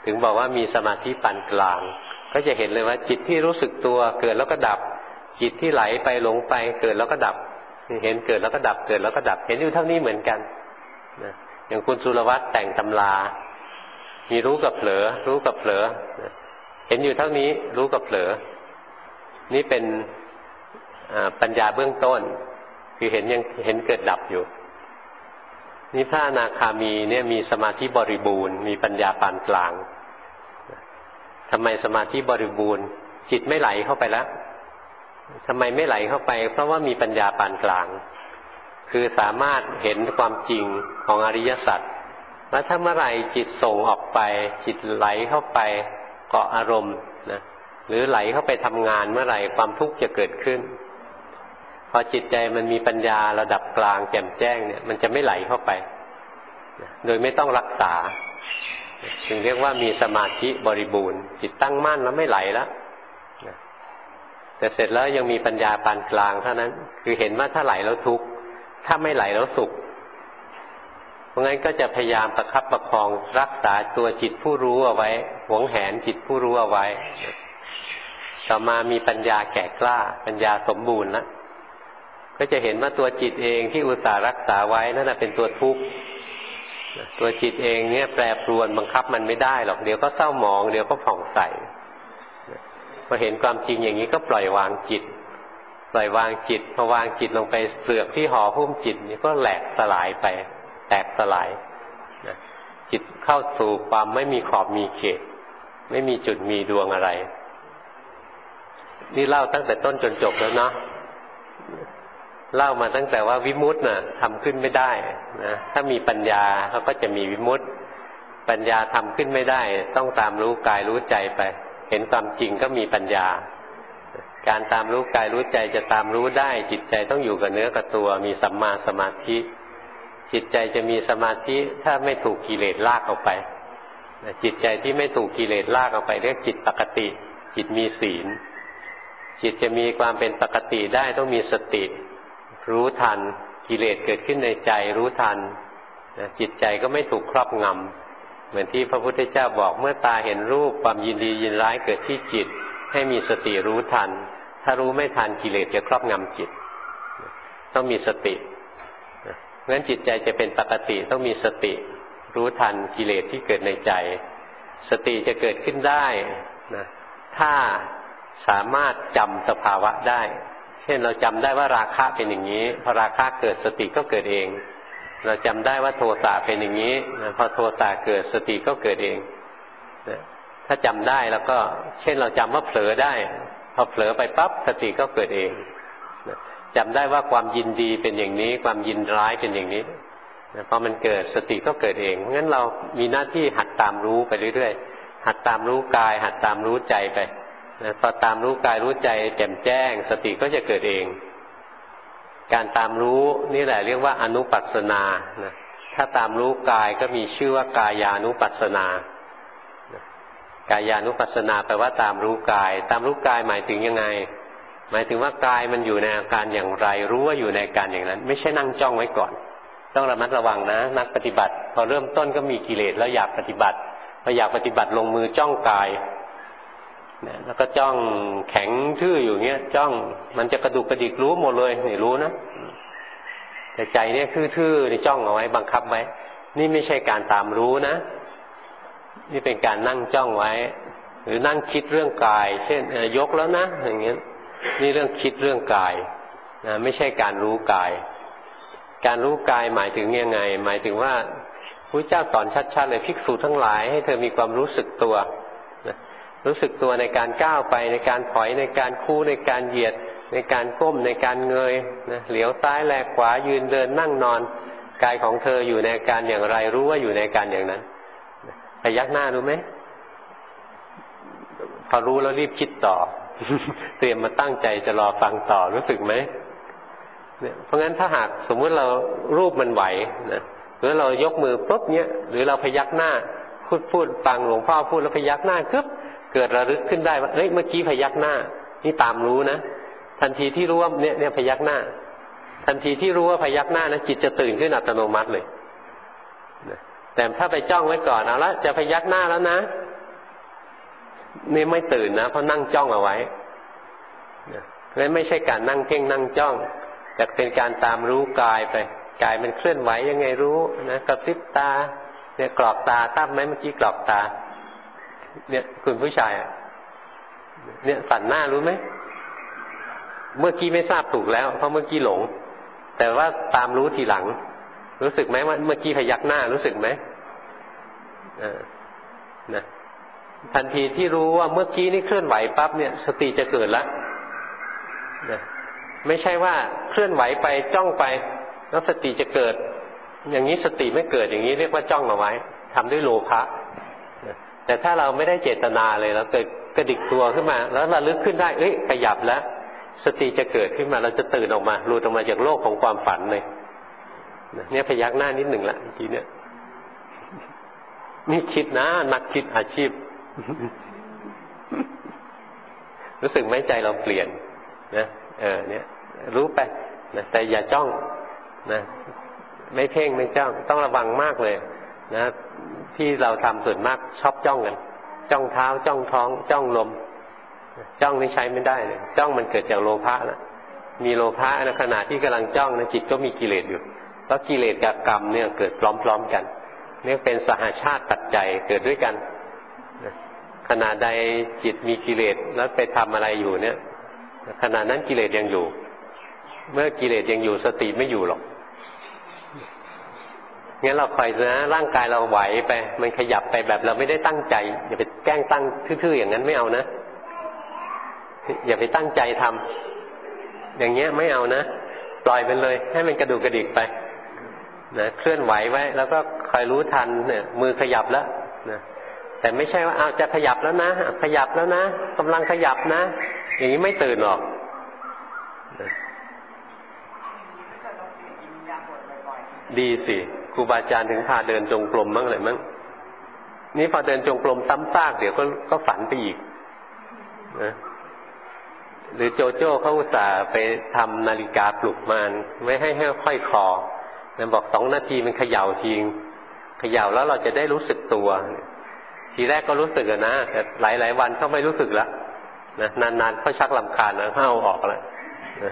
ถึงบอกว่ามีสมาธิปานกลางก็จะเห็นเลยว่าจิตที่รู้สึกตัวเกิดแล้วก็ดับจิตที่ไหลไปหลงไปเกิดแล้วก็ดับเห็นเกิดแล้วก็ดับเกิดแล้วก็ดับเห็นอยู่เท่านี้เหมือนกันนะอย่างคุณสุรวัตรแต่งตำรามีรู้กับเผลอรู้กับเผลอเห็นอยู่เท่านี้รู้กับเผลอนี่เป็นปัญญาเบื้องต้นคือเห็นยังเห็นเกิดดับอยู่นี่พระอนาคามีเนี่ยมีสมาธิบริบูรณ์มีปัญญาปานกลางทำไมสมาธิบริบูรณ์จิตไม่ไหลเข้าไปแล้วทำไมไม่ไหลเข้าไปเพราะว่ามีปัญญาปานกลางคือสามารถเห็นความจริงของอริยสัจว่าถ้าเมื่อไหร่จิตส่งออกไปจิตไหลเข้าไปเกาะอารมณ์นะหรือไหลเข้าไปทำงานเมื่อไหร่ความทุกข์จะเกิดขึ้นพอจิตใจมันมีปัญญาระดับกลางแจ่มแจ้งเนี่ยมันจะไม่ไหลเข้าไปโดยไม่ต้องรักษาจึงเรียกว่ามีสมาธิบริบูรณ์จิตตั้งมั่นแล้วไม่ไหลแล้วแต่เสร็จแล้วยังมีปัญญาปานกลางเท่านั้นคือเห็นว่าถ้าไหลแล้วทุกข์ถ้าไม่ไหลแล้วสุขเพราะงั้นก็จะพยายามประคับประคองรักษาตัวจิตผู้รู้เอาไว้หวงแหนจิตผู้รู้เอาไว้ต่อมามีปัญญาแก่กล้าปัญญาสมบูรณ์แล้วก็จะเห็นว่าตัวจิตเองที่อุตส่าห์รักษาไว้นั่นเป็นตัวทุกข์ตัวจิตเองเนี่ยแปรปรวนบังคับมันไม่ได้หรอกเดี๋ยวก็เศร้าหมองเดี๋ยวก็ผ่องใสพอเห็นความจริงอย่างนี้ก็ปล่อยวางจิตปล่อยวางจิตพอวางจิตลงไปเปลือกที่ห่อหุ้มจิตนี่ก็แหลกสลายไปแตกสลายจิตเข้าสู่ความไม่มีขอบมีเขตไม่มีจุดมีดวงอะไรนี่เล่าตั้งแต่ต้นจนจบแล้วเนาะเล่ามาตั้งแต่ว่าวิมุตติน่ะทำขึ้นไม่ได้นะถ้ามีปัญญาเขาก็จะมีวิมุตติปัญญาทำขึ้นไม่ได้ต้องตามรู้กายรู้ใจไปเห็นความจริงก็มีปัญญาการตามรู้กายรู้ใจจะตามรู้ได้จิตใจต้องอยู่กับเนื้อกับตัวมีสัมมาสมาธิจิตใจจะมีสมาธิถ้าไม่ถูกกิเลสลากออกไปจิตใจที่ไม่ถูกกิเลสลากออกไปเรียกจิตปกติจิตมีศีลจิตจะมีความเป็นปกติได้ต้องมีสติรู้ทันกิเลสเกิดขึ้นในใจรู้ทันจิตใจก็ไม่ถูกครอบงำเหมือนที่พระพุทธเจ้าบอกเมื่อตาเห็นรูปความยินดียินร้ายเกิดที่จิตให้มีสติรู้ทันถ้ารู้ไม่ทันกิเลสจะครอบงำจิตต้องมีสติเพราะฉะนั้นจิตใจจะเป็นปกติต้องมีสติรู้ทันกิเลสที่เกิดในใจสติจะเกิดขึ้นได้นะถ้าสามารถจำสภาวะได้เช่นเราจำได้ว่าราคะเป็นอย่างนี้พอราคะเกิดสติก็เกิดเองเราจำได้ว่าโทสะเป็นอย่างนี้พอโทสะเกิดสติก็เกิดเองถ้าจำได้แล้วก็เช่นเราจำว่าเผลอได้พอเผลอไปปั๊บสติก็เกิดเองจำได้ว่าความยินดีเป็นอย่างนี้ความยินร้ายเป็นอย่างนี้พอมันเกิดสติก็เกิดเองงั้นเรามีหน้าที่หัดตามรู้ไปเรื่อยๆหัดตามรู้กายหัดตามรู้ใจไปพอตามรู้กายรู้ใจแจ่มแจ้งสติก็จะเกิดเองการตามรู้นี่แหละเรียกว่าอนุปัสสนาถ้าตามรู้กายก็มีชื่อว่ากายานุปัสสนากายานุปัสสนาแปลว่าตามรู้กายตามรู้กายหมายถึงยังไงหมายถึงว่ากายมันอยู่ในอาการอย่างไรรู้ว่าอยู่ในอาการอย่างนั้นไม่ใช่นั่งจ้องไว้ก่อนต้องระมัดระวังนะนักปฏิบัติพอเริ่มต้นก็มีกิเลสแล้วอยากปฏิบัติพออยากปฏิบัติลงมือจ้องกายแล้วก็จ้องแข็งทื่ออยู่เงี้ยจ้องมันจะกระดุกกระดิกรู้หมดเลยนี่รู้นะแต่ใจเนี่ยทื่อๆนี่จ้องเอาไว้บังคับไว้นี่ไม่ใช่การตามรู้นะนี่เป็นการนั่งจ้องไว้หรือนั่งคิดเรื่องกายเช่นยกแล้วนะอย่างเงี้ยนี่เรื่องคิดเรื่องกายนะไม่ใช่การรู้กายการรู้กายหมายถึงยังไงหมายถึงว่าพระเจ้าสอนชัดๆเลยภิกษุทั้งหลายให้เธอมีความรู้สึกตัวรู้สึกตัวในการก้าวไปในการถอยในการคู่ในการเหยียดในการก้มในการเงยนะเหลียวซ้ายแลขวายืนเดินนั่งนอนกายของเธออยู่ในอาการอย่างไรรู้ว่าอยู่ในอาการอย่างนั้นพยักหน้ารู้ไหมพอรู้แล้วรีบคิดต่อ เตรียมมาตั้งใจจะรอฟังต่อรู้สึกไหมเนี่ยเพราะงั้นถ้าหากสมมุติเรารูปมันไหวนะหรือเรายกมือปุ๊บเนี้ยหรือเราพยักหน้าพูดฟังหลวงพ่อพูดแล้วพยักหน้าปึ๊บเกิดระลึกขึ้นได้ว่าเฮ้ยเมื่อกี้พยักหน้านี่ตามรู้นะทันทีที่รู้ว่าเนี่ยพยักหน้าทันทีที่รู้ว่าพยักหน้านะจิตจะตื่นขึ้นอัตโนมัติเลยแต่ถ้าไปจ้องไว้ก่อนเอาละจะพยักหน้าแล้วนะนี่ไม่ตื่นนะเพราะนั่งจ้องเอาไว้นั่นไม่ใช่การนั่งเพ่งนั่งจ้องแต่เป็นการตามรู้กายไปกายมันเคลื่อนไหวยังไงรู้นะกระพริบตาเนี่ยกรอกตาตั้มไหมเมื่อกี้กรอกตาเนี่ยคุณผู้ชายเนี่ยสั่นหน้ารู้ไหมเมื่อกี้ไม่ทราบถูกแล้วเพราะเมื่อกี้หลงแต่ว่าตามรู้ทีหลังรู้สึกไหมว่าเมื่อกี้พยักหน้ารู้สึกไหมนะทันทีที่รู้ว่าเมื่อกี้นี่เคลื่อนไหวปั๊บเนี่ยสติจะเกิดแล้วนะไม่ใช่ว่าเคลื่อนไหวไปจ้องไปแล้วสติจะเกิดอย่างนี้สติไม่เกิดอย่างนี้เรียกว่าจ้องเอาไว้ทำด้วยโลภะแต่ถ้าเราไม่ได้เจตนาเลยเราเกิดกระดิกตัวขึ้นมาแล้วระลึกขึ้นได้ขยับแล้วสติจะเกิดขึ้นมาเราจะตื่นออกมาหลุดออกมาจากโลกของความฝันเลยเนี่ยพยักหน้านิดหนึ่งละทีเนี้ยนี่คิดนะนักคิดอาชีพ รู้สึกไหมใจเราเปลี่ยนนะเนี่ยรู้ไปนะแต่อย่าจ้องนะไม่เพ่งไม่จ้องต้องระวังมากเลยนะที่เราทำส่วนมากชอบจ้องกันจ้องเท้าจ้องท้องจ้องลมจ้องนี่ใช้ไม่ได้เลยจ้องมันเกิดจากโลภะนะมีโลภะในขณะที่กำลังจ้องนะจิตก็มีกิเลสอยู่เพราะกิเลสกับกรรมเนี่ยเกิดพร้อมๆกันนี่เป็นสหชาติปัจจัยเกิดด้วยกันขณะใดจิตมีกิเลสแล้วไปทำอะไรอยู่เนี่ยขณะนั้นกิเลสยังอยู่เมื่อกิเลสยังอยู่สติไม่อยู่หรอกงั้นเราคอยนะร่างกายเราไหวไปมันขยับไปแบบเราไม่ได้ตั้งใจอย่าไปแกล้งตั้งทื่อๆอย่างนั้นไม่เอานะอย่าไปตั้งใจทำอย่างเงี้ยไม่เอานะปล่อยมันเลยให้มันกระดูกกระดิกไปนะเคลื่อนไหวไว้แล้วก็คอยรู้ทันเนี่ยมือขยับแล้วนะแต่ไม่ใช่ว่าเอาจะขยับแล้วนะขยับแล้วนะกำลังขยับนะอย่างนี้ไม่ตื่นหรอกดีสิครูบาอาจารย์ถึงพาเดินจงกรมมั้งเลยมั้งนี่พอเดินจงกรมซ้ำซากเดี๋ยวก็ฝันไปอีกนะหรือโจโจ้เขาอุตส่าห์ไปทำนาฬิกาปลุกมันไม่ให้ค่อยคอนะบอก2 นาทีมันเขย่าทีเขย่าแล้วเราจะได้รู้สึกตัวทีแรกก็รู้สึกนะแต่หลายวันเขาไม่รู้สึกแล้วนะนานๆเขาชักรำคาญนะเอาออกแล้วนะ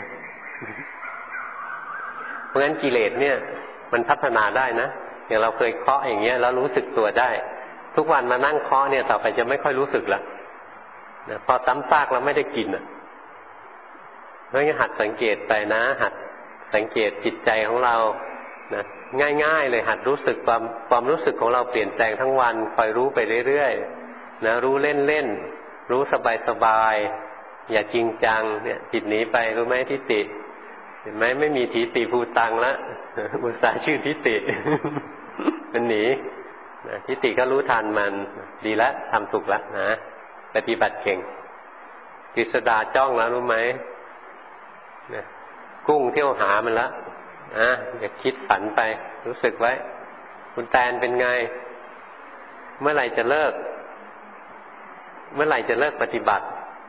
เพราะงั้นกิเลสเนี่ยมันพัฒนาได้นะอย่างเราเคยเคาะอย่างเงี้ยแล้วรู้สึกตัวได้ทุกวันมานั่งเคาะเนี่ยต่อไปจะไม่ค่อยรู้สึกละนะพอซ้ำซากแล้วไม่ได้กินเพราะงั้นหัดสังเกตไปนะหัดสังเกตจิตใจของเรานะง่ายๆเลยหัดรู้สึกความรู้สึกของเราเปลี่ยนแปลงทั้งวันคอยรู้ไปเรื่อยๆนะรู้เล่นๆรู้สบายๆอย่าจริงจังเนี่ยจิตหนีไปรู้ไหมทิฏฐิเห็นไหมไม่มีทิฏฐิภูตังละอุตส่าห์ชื่อทิฏฐิ มันหนีนะทิฏฐิก็รู้ทันมันดีแล้วทำถูกแล้วนะปฏิบัติเก่งกฤษดาจ้องแล้วรู้ไหมนะกุ้งเที่ยวหามันละอย่าคิดฝันไปรู้สึกไว้คุณแตนเป็นไงเมื่อไหร่จะเลิกปฏิบัติ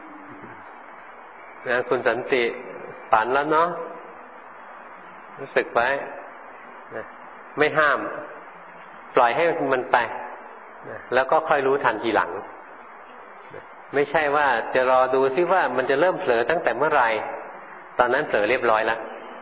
นะคุณสันติฝันแล้วเนาะรู้สึกไว้นะไม่ห้ามปล่อยให้มันไปนะแล้วก็ค่อยรู้ทันทีหลังนะไม่ใช่ว่าจะรอดูซิว่ามันจะเริ่มเผลอตั้งแต่เมื่อไหร่ตอนนั้นเผลอเรียบร้อยแล้ว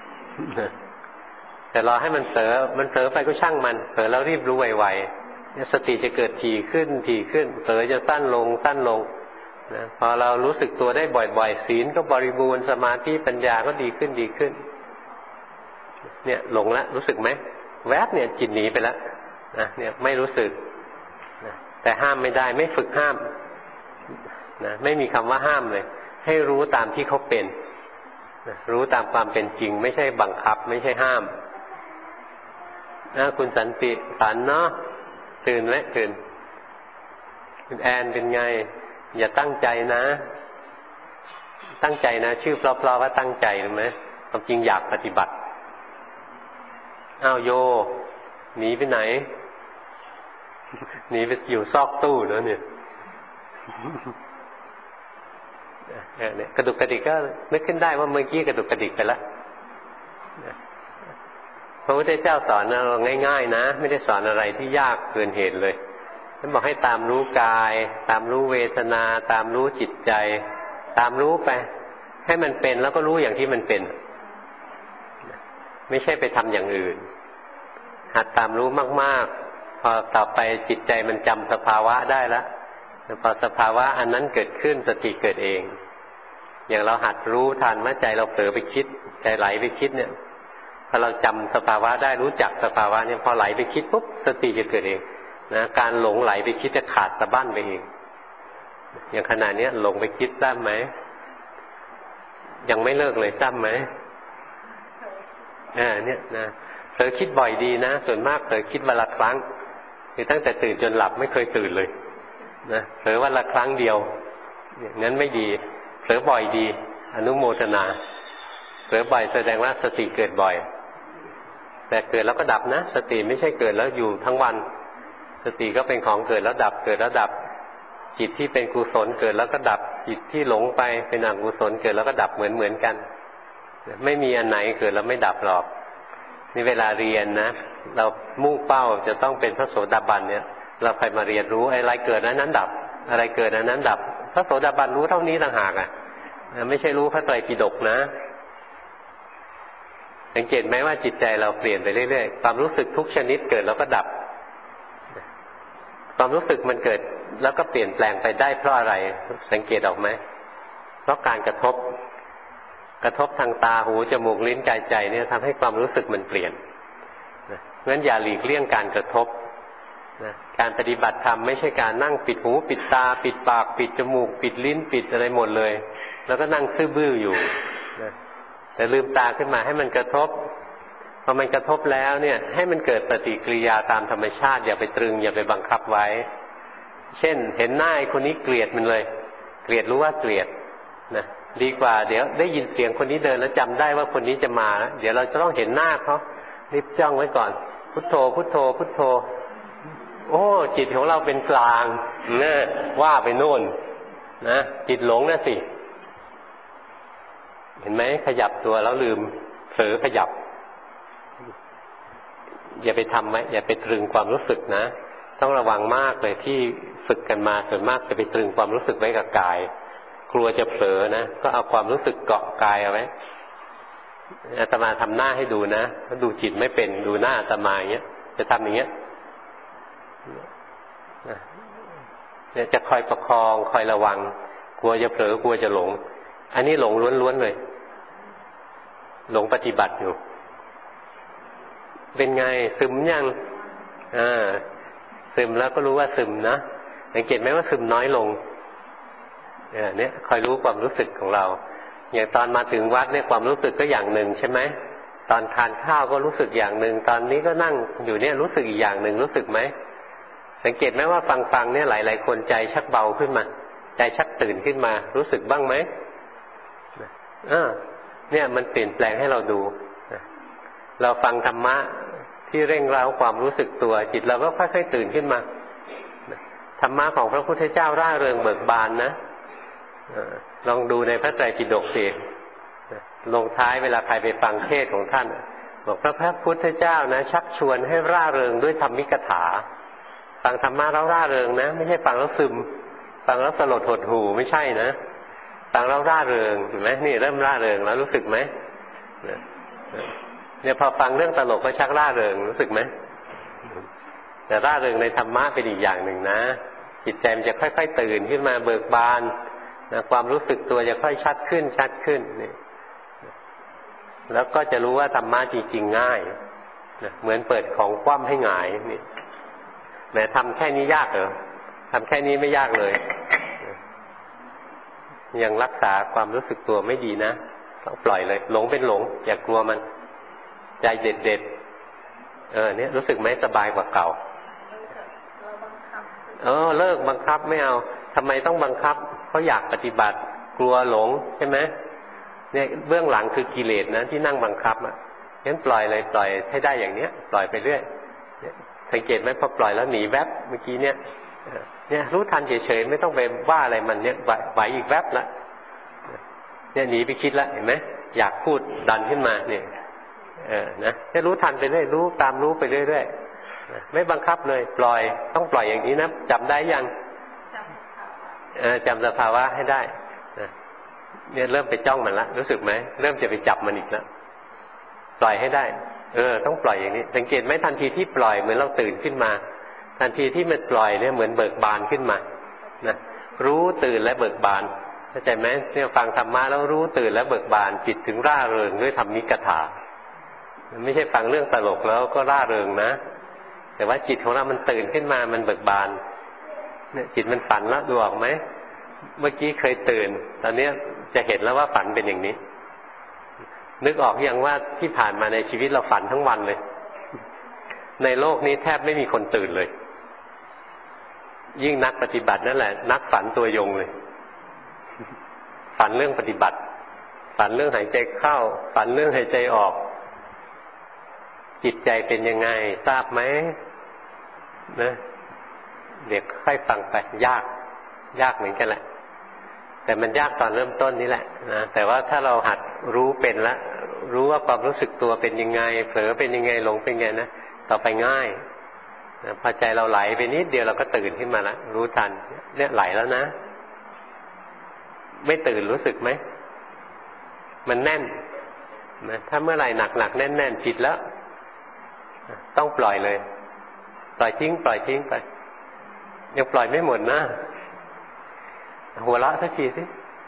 แต่รอให้มันเผลอไปก็ช่างมันเผลอแล้วรีบรู้ไวๆสติจะเกิดถี่ขึ้นเผลอจะสั้นลงนะพอเรารู้สึกตัวได้บ่อยๆศีลก็บริบูรณ์สมาธิปัญญาก็ดีขึ้นเนี่ยหลงแล้วรู้สึกไหมแวบเนี่ยจิตหนีไปแล้วนะเนี่ยไม่รู้สึกนะแต่ห้ามไม่ได้ไม่ฝึกห้ามนะไม่มีคำว่าห้ามเลยให้รู้ตามที่เขาเป็นนะรู้ตามความเป็นจริงไม่ใช่บังคับไม่ใช่ห้ามนะคุณสันติฝันเนาะตื่นไหมตื่นคุณแอนเป็นไงอย่าตั้งใจนะชื่อเพราะว่าตั้งใจรู้ไหมความจริงอยากปฏิบัติอ้าวโยหนีไปไหนหนีไปอยู่ซอกตู้แล้วเนี่ยกระดุกกระดิกก็นึกขึ้นได้ว่าเมื่อกี้กระดุกกระดิกไปแล้วพระพุทธเจ้าสอนเราง่ายๆนะไม่ได้สอนอะไรที่ยากเกินเหตุเลยท่านบอกให้ตามรู้กายตามรู้เวทนาตามรู้จิตใจตามรู้ไปให้มันเป็นแล้วก็รู้อย่างที่มันเป็นไม่ใช่ไปทำอย่างอื่นหัดตามรู้มากๆพอต่อไปจิตใจมันจำสภาวะได้แล้วพอสภาวะอันนั้นเกิดขึ้นสติเกิดเองอย่างเราหัดรู้ทันเมื่อใจเราเผลอไปคิดใจไหลไปคิดเนี่ยพอเราจำสภาวะได้รู้จักสภาวะเนี่ยพอไหลไปคิดปุ๊บสติจะเกิดเองนะการหลงไหลไปคิดจะขาดสะบั้นไปเองอย่างขณะนี้หลงไปคิดทราบไหมยังไม่เลิกเลยทราบไหมเนี่ยนะเผลอคิดบ่อยดีนะส่วนมากเผลอคิดวันละครั้งคือตั้งแต่ตื่นจนหลับไม่เคยตื่นเลยนะเผลอวันละครั้งเดียวอย่างนั้นไม่ดีเผลอบ่อยดีอนุโมทนาเผลอบ่อยแสดงว่าสติเกิดบ่อยแต่เกิดแล้วก็ดับนะสติไม่ใช่เกิดแล้วอยู่ทั้งวันสติก็เป็นของเกิดแล้วดับเกิดแล้วดับจิตที่เป็นกุศลเกิดแล้วก็ดับจิตที่หลงไปเป็นอกุศลเกิดแล้วก็ดับเหมือนกันไม่มีอันไหนเกิดแล้วไม่ดับหรอกนี่เวลาเรียนนะเรามุ่งเป้าจะต้องเป็นพระโสดาบันเนี่ยเราใครมาเรียนรู้อะไรเกิดนั้นดับอะไรเกิดนั้นดับพระโสดาบันรู้เท่านี้ต่างหากไม่ใช่รู้พระไตรปิฎกนะสังเกตไหมว่าจิตใจเราเปลี่ยนไปเรื่อยๆความรู้สึกทุกชนิดเกิดแล้วก็ดับความรู้สึกมันเกิดแล้วก็เปลี่ยนแปลงไปได้เพราะอะไรสังเกตออกไหมเพราะการกระทบทางตาหูจมูกลิ้นกายใจเนี่ยทำให้ความรู้สึกมันเปลี่ยนงั้นอย่าหลีกเลี่ยงการกระทบการปฏิบัติธรรมไม่ใช่การนั่งปิดหูปิดตาปิดปากปิดจมูกปิดลิ้นปิดอะไรหมดเลยแล้วก็นั่งซื่อบื้ออยู่แต่ลืมตาขึ้นมาให้มันกระทบพอมันกระทบแล้วเนี่ยให้มันเกิดปฏิกิริยาตามธรรมชาติอย่าไปตรึงอย่าไปบังคับไว้เช่นเห็นหน้าคนนี้เกลียดมันเลยเกลียดรู้ว่าเกลียดนะดีกว่าเดี๋ยวได้ยินเสียงคนนี้เดินแล้วจำได้ว่าคนนี้จะมาแล้วเดี๋ยวเราจะต้องเห็นหน้าเขารีบจ้องไว้ก่อนพุทโธพุทโธพุทโธโอ้จิตของเราเป็นกลางเนี่ยว่าไปโน่นนะจิตหลงน่ะสิเห็นไหมขยับตัวแล้วลืมเผลอขยับอย่าไปทำไหมอย่าไปตรึงความรู้สึกนะต้องระวังมากเลยที่ฝึกกันมาส่วนมากจะไปตรึงความรู้สึกไว้กับกายกลัวจะเผลอนะก็เอาความรู้สึกเกาะกายเอาไว้อาตมาทำหน้าให้ดูนะถ้าดูจิตไม่เป็นดูหน้าอาตมาอย่างเงี้ยจะทำอย่างเงี้ยเนี่ยจะคอยประคองคอยระวังกลัวจะเผลอกลัวจะหลงอันนี้หลงล้วนๆเลยหลงปฏิบัติอยู่เป็นไงซึมยังซึมแล้วก็รู้ว่าซึมนะสังเกตไหมว่าซึมน้อยลงเนี่ยคอยรู้ความรู้สึกของเราอย่างตอนมาถึงวัดเนี่ยความรู้สึกก็อย่างหนึ่งใช่ไหมตอนทานข้าวก็รู้สึกอย่างหนึ่งตอนนี้ก็นั่งอยู่เนี่ยรู้สึกอีกอย่างหนึ่งรู้สึกไหมสังเกตไหมว่าฟังเนี่ยหลายๆคนใจชักเบาขึ้นมาใจชักตื่นขึ้นมารู้สึกบ้างไหมเนี่ยมันเปลี่ยนแปลงให้เราดูเราฟังธรรมะที่เร่งเร้าความรู้สึกตัวจิตเราก็ค่อยๆตื่นขึ้นมาธรรมะของพระพุทธเจ้าร่าเริงเบิกบานนะลองดูในพระไตรปิฎกสิลงท้ายเวลาใครไปฟังเทศของท่านบอกพระพุทธเจ้านะชักชวนให้ร่าเริงด้วยธรรมิกถาฟังธรรมะแล้วร่าเริงนะไม่ใช่ฟังแล้วซึมฟังแล้วสลดหดหู่ไม่ใช่นะฟังแล้วร่าเริงเห็นไหมนี่เริ่มร่าเริงแล้วรู้สึกไหมเนี่ยพอฟังเรื่องตลกก็ชักร่าเริงรู้สึกไหมแต่ร่าเริงในธรรมะเป็นอีกอย่างหนึ่งนะจิตใจมันจะค่อยๆตื่นขึ้นมาเบิกบานนะความรู้สึกตัวจะค่อยชัดขึ้นนี่แล้วก็จะรู้ว่าธรรมะจริงๆง่ายนะเหมือนเปิดของคว่ำให้หงายนี่แม้ทำแค่นี้ยากเหรอทำแค่นี้ไม่ยากเลยยังรักษาความรู้สึกตัวไม่ดีนะต้องปล่อยเลยหลงเป็นหลงอย่ากลัวมันใจเด็ดเนี่ยรู้สึกไหมสบายกว่าเก่าเลิกบังคับไม่เอาทำไมต้องบังคับเพราะอยากปฏิบัติกลัวหลงใช่ไหมเนี่ยเบื้องหลังคือกิเลสนะที่นั่งบังคับงั้นปล่อยเลยปล่อยให้ได้อย่างเนี้ยปล่อยไปเรื่อยสังเกตไหมพอปล่อยแล้วหนีแวบเมื่อกี้เนี่ยรู้ทันเฉยๆไม่ต้องไปว่าอะไรมันเนี่ยไหวอีกแวบละเนี่ยหนีไปคิดละเห็นไหมอยากพูดดันขึ้นมาเนี่ยนะแค่รู้ทันไปเรื่อยรู้ตามรู้ไปเรื่อยไม่บังคับเลยปล่อยต้องปล่อยอย่างนี้นะจำได้ยังจำสภาวะให้ได้เนี่ยเริ่มไปจ้องมันละรู้สึกไหมเริ่มจะไปจับมันอีกแล้วปล่อยให้ได้ต้องปล่อยอย่างนี้สังเกตไหมทันทีที่ปล่อยเหมือนเราตื่นขึ้นมาทันทีที่มันปล่อยเนี่ยเหมือนเบิกบานขึ้นมานะรู้ตื่นและเบิกบานเข้าใจไหมเนี่ยฟังธรรมะแล้วรู้ตื่นและเบิกบานจิตถึงร่าเริงด้วยธรรมิกถาไม่ใช่ฟังเรื่องตลกแล้วก็ร่าเริงนะแต่ว่าจิตของเรามันตื่นขึ้นมามันเบิกบานเนี่ยจิตมันฝันแล้วดูออกไหมเมื่อกี้เคยตื่นตอนนี้จะเห็นแล้วว่าฝันเป็นอย่างนี้นึกออกยังว่าที่ผ่านมาในชีวิตเราฝันทั้งวันเลยในโลกนี้แทบไม่มีคนตื่นเลยยิ่งนักปฏิบัตินั่นแหละนักฝันตัวยงเลยฝันเรื่องปฏิบัติฝันเรื่องหายใจเข้าฝันเรื่องหายใจออกจิตใจเป็นยังไงทราบไหมนะเด็กค่อยฟังไปยากเหมือนกันแหละแต่มันยากตอนเริ่มต้นนี่แหละนะแต่ว่าถ้าเราหัดรู้เป็นแล้วรู้ว่าความรู้สึกตัวเป็นยังไงเผลอเป็นยังไงหลงเป็นยังไงนะต่อไปง่ายนะพอใจเราไหลไปนิดเดียวเราก็ตื่นขึ้นมาแล้วรู้ทันเนี่ยไหลแล้วนะไม่ตื่นรู้สึกไหมมันแน่นนะถ้าเมื่อไหร่หนักแน่นจิตแล้วต้องปล่อยเลยปล่อยทิ้งไปยังปล่อยไม่หมดนะหัวเราะสักทีสิ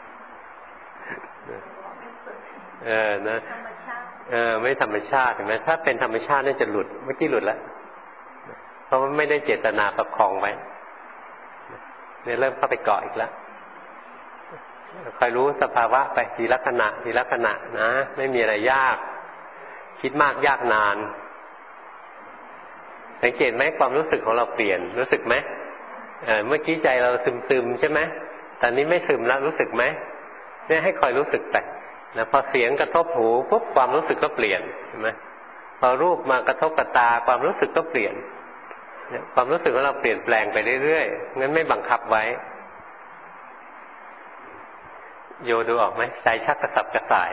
นะไม่ธรรมชาติเห็นไหมถ้าเป็นธรรมชาติน่าจะหลุดเมื่อกี้หลุดแล้วเพราะว่าไม่ได้เจตนาประคองไว้เนี่ยเริ่มเข้าไปเกาะอีกแล้วคอยรู้สภาวะไปทีละขณะนะไม่มีอะไรยากคิดมากยากนานสังเกตไหมความรู้สึกของเราเปลี่ยนรู้สึกไหมเมื่อกี้ใจเราซึมใช่ไหมตอนนี้ไม่ซึมแล้วรู้สึกไหมเนี่ยให้คอยรู้สึกไปนะพอเสียงกระทบหูปุ๊บความรู้สึกก็เปลี่ยนใช่ไหมพอรูปมากระทบกับตาความรู้สึกก็เปลี่ยนเนี่ยความรู้สึกของเราเปลี่ยนแปลงไปเรื่อยๆงั้นไม่บังคับไว้โยดูออกไหมใจชักกระสับกระส่าย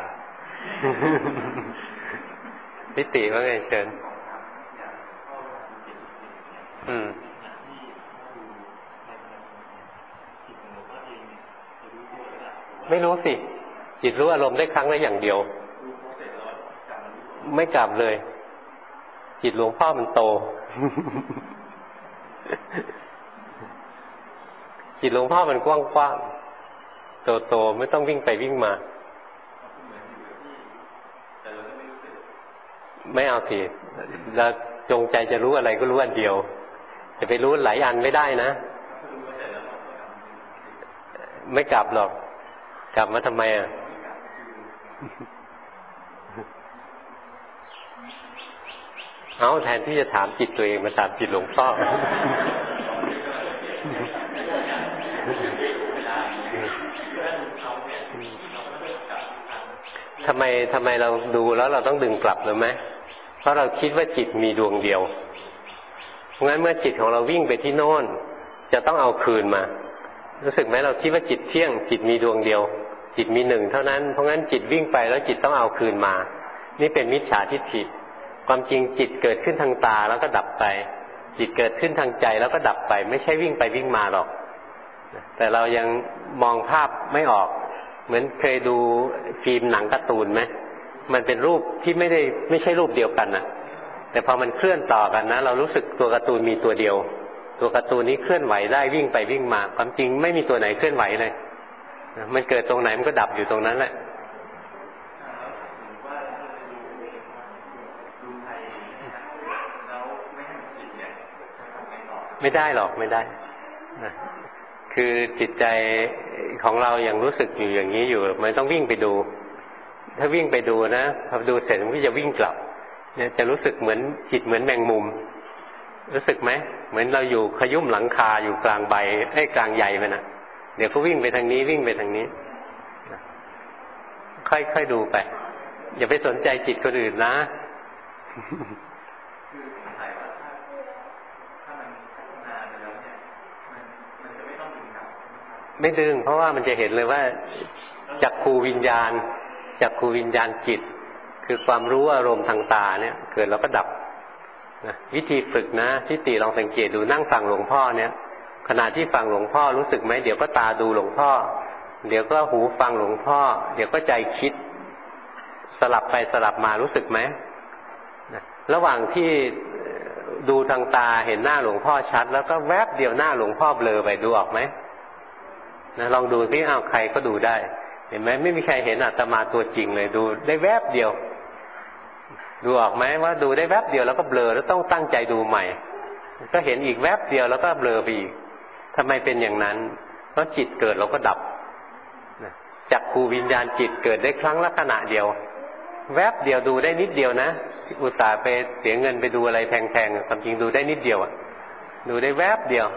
นิติว่าไงเชิญไม่รู้สิจิตรู้อารมณ์ได้ครั้งละอย่างเดียวไม่กลับเลยจิตหลวงพ่อมันโตจิตหลวงพ่อมันกว้างๆโตไม่ต้องวิ่งไปวิ่งมาไม่เอาสิเราจงใจจะรู้อะไรก็รู้อันเดียวจะไปรู้หลายอันไม่ได้นะไม่กลับหรอกกลับมาทำไมเอาแทนที่จะถามจิตตัวเองมาถามจิตหลวงพ่อทำไมเราดูแล้วเราต้องดึงกลับหรือไหมเพราะเราคิดว่าจิตมีดวงเดียวเพราะงั้นเมื่อจิตของเราวิ่งไปที่โน่นจะต้องเอาคืนมารู้สึกไหมเราคิดว่าจิตเที่ยงจิตมีดวงเดียวจิตมีหนึ่งเท่านั้นเพราะงั้นจิตวิ่งไปแล้วจิตต้องเอาคืนมานี่เป็นมิจฉาทิฏฐิความจริงจิตเกิดขึ้นทางตาแล้วก็ดับไปจิตเกิดขึ้นทางใจแล้วก็ดับไปไม่ใช่วิ่งไปวิ่งมาหรอกแต่เรายังมองภาพไม่ออกเหมือนเคยดูฟิล์มหนังการ์ตูนไหมมันเป็นรูปที่ไม่ใช่รูปเดียวกันนะแต่พอมันเคลื่อนต่อกันนะเรารู้สึกตัวการ์ตูนมีตัวเดียวตัวการ์ตูนนี้เคลื่อนไหวได้วิ่งไปวิ่งมาความจริงไม่มีตัวไหนเคลื่อนไหวเลยมันเกิดตรงไหนมันก็ดับอยู่ตรงนั้นแหละไม่ได้หรอกไม่ได้นะคือจิตใจของเรายังรู้สึกอยู่อย่างนี้อยู่มันต้องวิ่งไปดูถ้าวิ่งไปดูนะพอดูเสร็จมันก็จะวิ่งกลับเนี่ยจะรู้สึกเหมือนจิตเหมือนแมงมุมรู้สึกไหมเหมือนเราอยู่ขยุ่มหลังคาอยู่กลางใบให้กลางใยไปนะเดี๋ยวก็วิ่งไปทางนี้วิ่งไปทางนี้ค่อยๆดูไปอย่าไปสนใจจิตคนอื่นนะไม่ดึงเพราะว่ามันจะเห็นเลยว่าจักขูวิญญาณจิตคือความรู้อารมณ์ทางตาเนี่ยเกิดแล้วก็ดับวิธีฝึกนะที่ติลองสังเกตดูนั่งฟังหลวงพ่อเนี่ยขณะที่ฟังหลวงพ่อรู้สึกไหมเดี๋ยวก็ตาดูหลวงพ่อเดี๋ยวก็หูฟังหลวงพ่อเดี๋ยวก็ใจคิดสลับไปสลับมารู้สึกไหมระหว่างที่ดูทางตาเห็นหน้าหลวงพ่อชัดแล้วก็แวบเดียวหน้าหลวงพ่อเบลอไปดูออกไหมนะลองดูที่ใครก็ดูได้เห็นไหมไม่มีใครเห็นอาตมาตัวจริงเลยดูได้แวบเดียวดูออกไหมว่าดูได้แวบเดียวแล้วก็เบลอแล้วต้องตั้งใจดูใหม่ก็เห็นอีกแวบเดียวแล้วก็เบลอไปอีกทำไมเป็นอย่างนั้นเพราะจิตเกิดเราก็ดับจักขูวิญญาณจิตเกิดได้ครั้งละขณะเดียวแวบเดียวดูได้นิดเดียวนะอุตส่าห์ไปเสียเงินไปดูอะไรแพงๆความจริงดูได้นิดเดียวดูได้แวบเดียว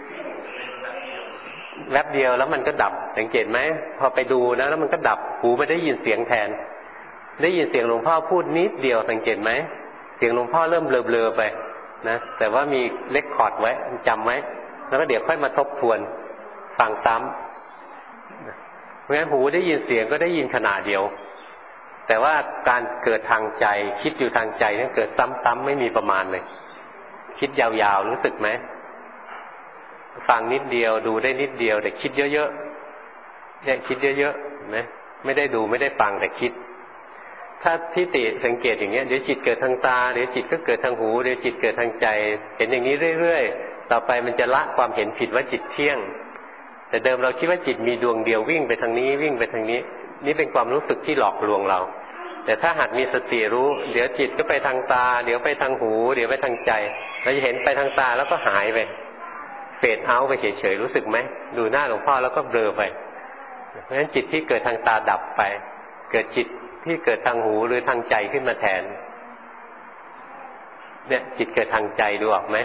แวบเดียวแล้วมันก็ดับสังเกตไหมพอไปดูนะแล้วมันก็ดับหูไม่ได้ยินเสียงแทนได้ยินเสียงหลวงพ่อพูดนิดเดียวสังเกตไหมเสียงหลวงพ่อเริ่มเบลอๆไปนะแต่ว่ามีเรคคอร์ดไว้จำไว้แล้วก็เดี๋ยวค่อยมาทบทวนฟังซ้ำเพราะฉะนั้นหูได้ยินเสียงก็ได้ยินขณะเดียวแต่ว่าการเกิดทางใจคิดอยู่ทางใจนั้นเกิดซ้ำๆไม่มีประมาณเลยคิดยาวๆรู้สึกไหมฟังนิดเดียวดูได้นิดเดียวแต่คิดเยอะๆเนี่ยคิดเยอะๆเห็นไหมไม่ได้ดูไม่ได้ฟังแต่คิดถ้าทิฏฐิสังเกตอย่างเงี้ยเดี๋ยวจิตเกิดทางตาเดี๋ยวจิตก็เกิดทางหูเดี๋ยวจิตเกิดทางใจเห็นอย่างนี้เรื่อยๆต่อไปมันจะละความเห็นผิดว่าจิตเที่ยงแต่เดิมเราคิดว่าจิตมีดวงเดียววิ่งไปทางนี้วิ่งไปทางนี้นี่เป็นความรู้สึกที่หลอกลวงเราแต่ถ้าหากมีสติรู้เดี๋ยวจิตก็ไปทางตาเดี๋ยวไปทางหูเดี๋ยวไปทางใจเราจะเห็นไปทางตาแล้วก็หายไปเฟดเอาท์ไปเฉยๆรู้สึกไหมดูหน้าหลวงพ่อแล้วก็เบลอไปเพราะฉะนั้นจิตที่เกิดทางตาดับไปเกิดจิตที่เกิดทางหูหรือทางใจขึ้นมาแทนเนี่ยจิตเกิดทางใจดูออกไหม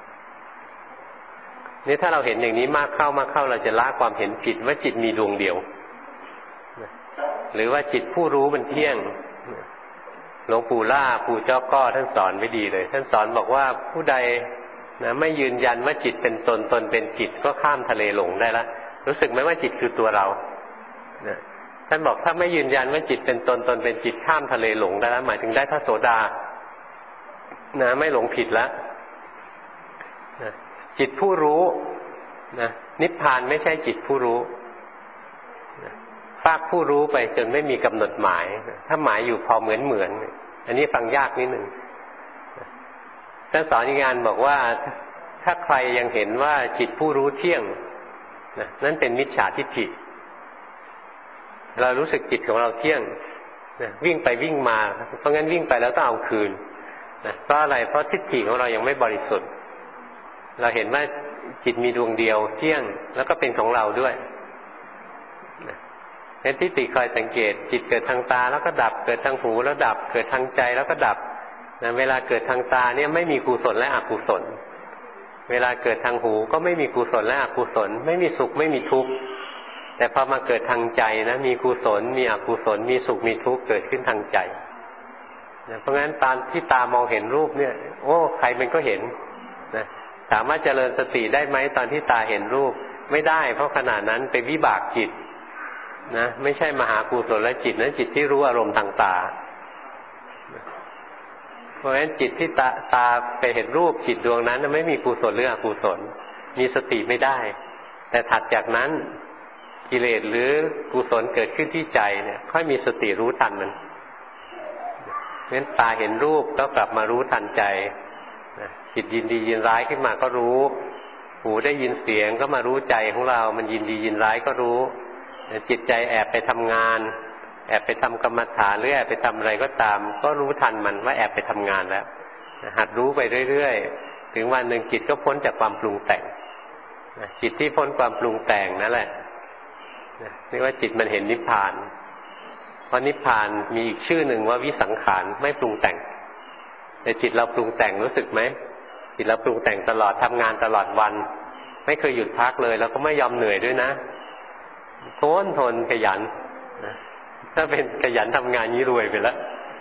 นี่ถ้าเราเห็นอย่างนี้มากเข้าเราจะละความเห็นผิดว่าจิตมีดวงเดียวหรือว่าจิตผู้รู้มันเที่ยงหลวงปู่ล่าปู่เจ้าก้อท่านสอนไว้ดีเลยท่านสอนบอกว่าผู้ใดนะไม่ยืนยันว่าจิตเป็นตนตนเป็นจิตก็ข้ามทะเลหลงได้ละรู้สึกไหมว่าจิตคือตัวเรานะท่านบอกถ้าไม่ยืนยันว่าจิตเป็นตนตนเป็นจิตข้ามทะเลหลงได้แล้วหมายถึงได้พระโสดานะไม่หลงผิดแล้วนะจิตผู้รู้นะนิพพานไม่ใช่จิตผู้รู้ฝากผู้รู้ไปจนไม่มีกำหนดหมายถ้าหมายอยู่พอเหมือนอันนี้ฟังยากนิดหนึ่งท่านสอนอีกงานบอกว่าถ้าใครยังเห็นว่าจิตผู้รู้เที่ยงนั่นเป็นมิจฉาทิฏฐิเรารู้สึกจิตของเราเที่ยงวิ่งไปวิ่งมาเพราะงั้นวิ่งไปแล้วต้องเอาคืนเพราะอะไรเพราะทิฏฐิของเรายังไม่บริสุทธิ์เราเห็นว่าจิตมีดวงเดียวเที่ยงแล้วก็เป็นของเราด้วยในทิฏฐิคอยสังเกตจิตเกิดทางตาแล้วก็ดับเกิดทางหูแล้วดับเกิดทางใจแล้วก็ดับเวลาเกิดทางตาเนี่ยไม่มีกุศลและอกุศลเวลาเกิดทางหูก็ไม่มีกุศลและอกุศลไม่มีสุขไม่มีทุกข์แต่พอมาเกิดทางใจนะมีกุศลมีอกุศลมีสุขมีทุกข์เกิดขึ้นทางใจเพราะงั้นตอนที่ตามองเห็นรูปเนี่ยโอ้ใครมันก็เห็นนะถามว่าเจริญสติได้ไหมตอนที่ตาเห็นรูปไม่ได้เพราะขณะนั้นเป็นวิบากจิตนะไม่ใช่มหากุศลจิตนั้นจิตที่รู้อารมณ์ทางตาเพราะฉะนั้นจิตที่ตาไปเห็นรูปจิตดวงนั้นไม่มีกุศลหรืออกุศลมีสติไม่ได้แต่ถัดจากนั้นกิเลสหรือกุศลเกิดขึ้นที่ใจเนี่ยค่อยมีสติรู้ทันมันเพราะฉะนั้นตาเห็นรูปก็กลับมารู้ทันใจจิตยินดียินร้ายขึ้นมาก็รู้หูได้ยินเสียงก็มารู้ใจของเรามันยินดียินร้ายก็รู้จิตใจแอบไปทำงานแอบไปทำกรรมฐานหรือแอบไปทำอะไรก็ตามก็รู้ทันมันว่าแอบไปทำงานแล้วหัดรู้ไปเรื่อยๆถึงวันหนึ่งจิตก็พ้นจากความปรุงแต่งจิตที่พ้นความปรุงแต่งนั่นแหละเรียกว่าจิตมันเห็นนิพพานเพราะนิพพานมีอีกชื่อหนึ่งว่าวิสังขารไม่ปรุงแต่งแต่จิตเราปรุงแต่งรู้สึกไหมจิตเราปรุงแต่งตลอดทำงานตลอดวันไม่เคยหยุดพักเลยแล้วก็ไม่ยอมเหนื่อยด้วยนะทนขยันถ้าเป็นขยันทำงานนี้รวยไปแล้ว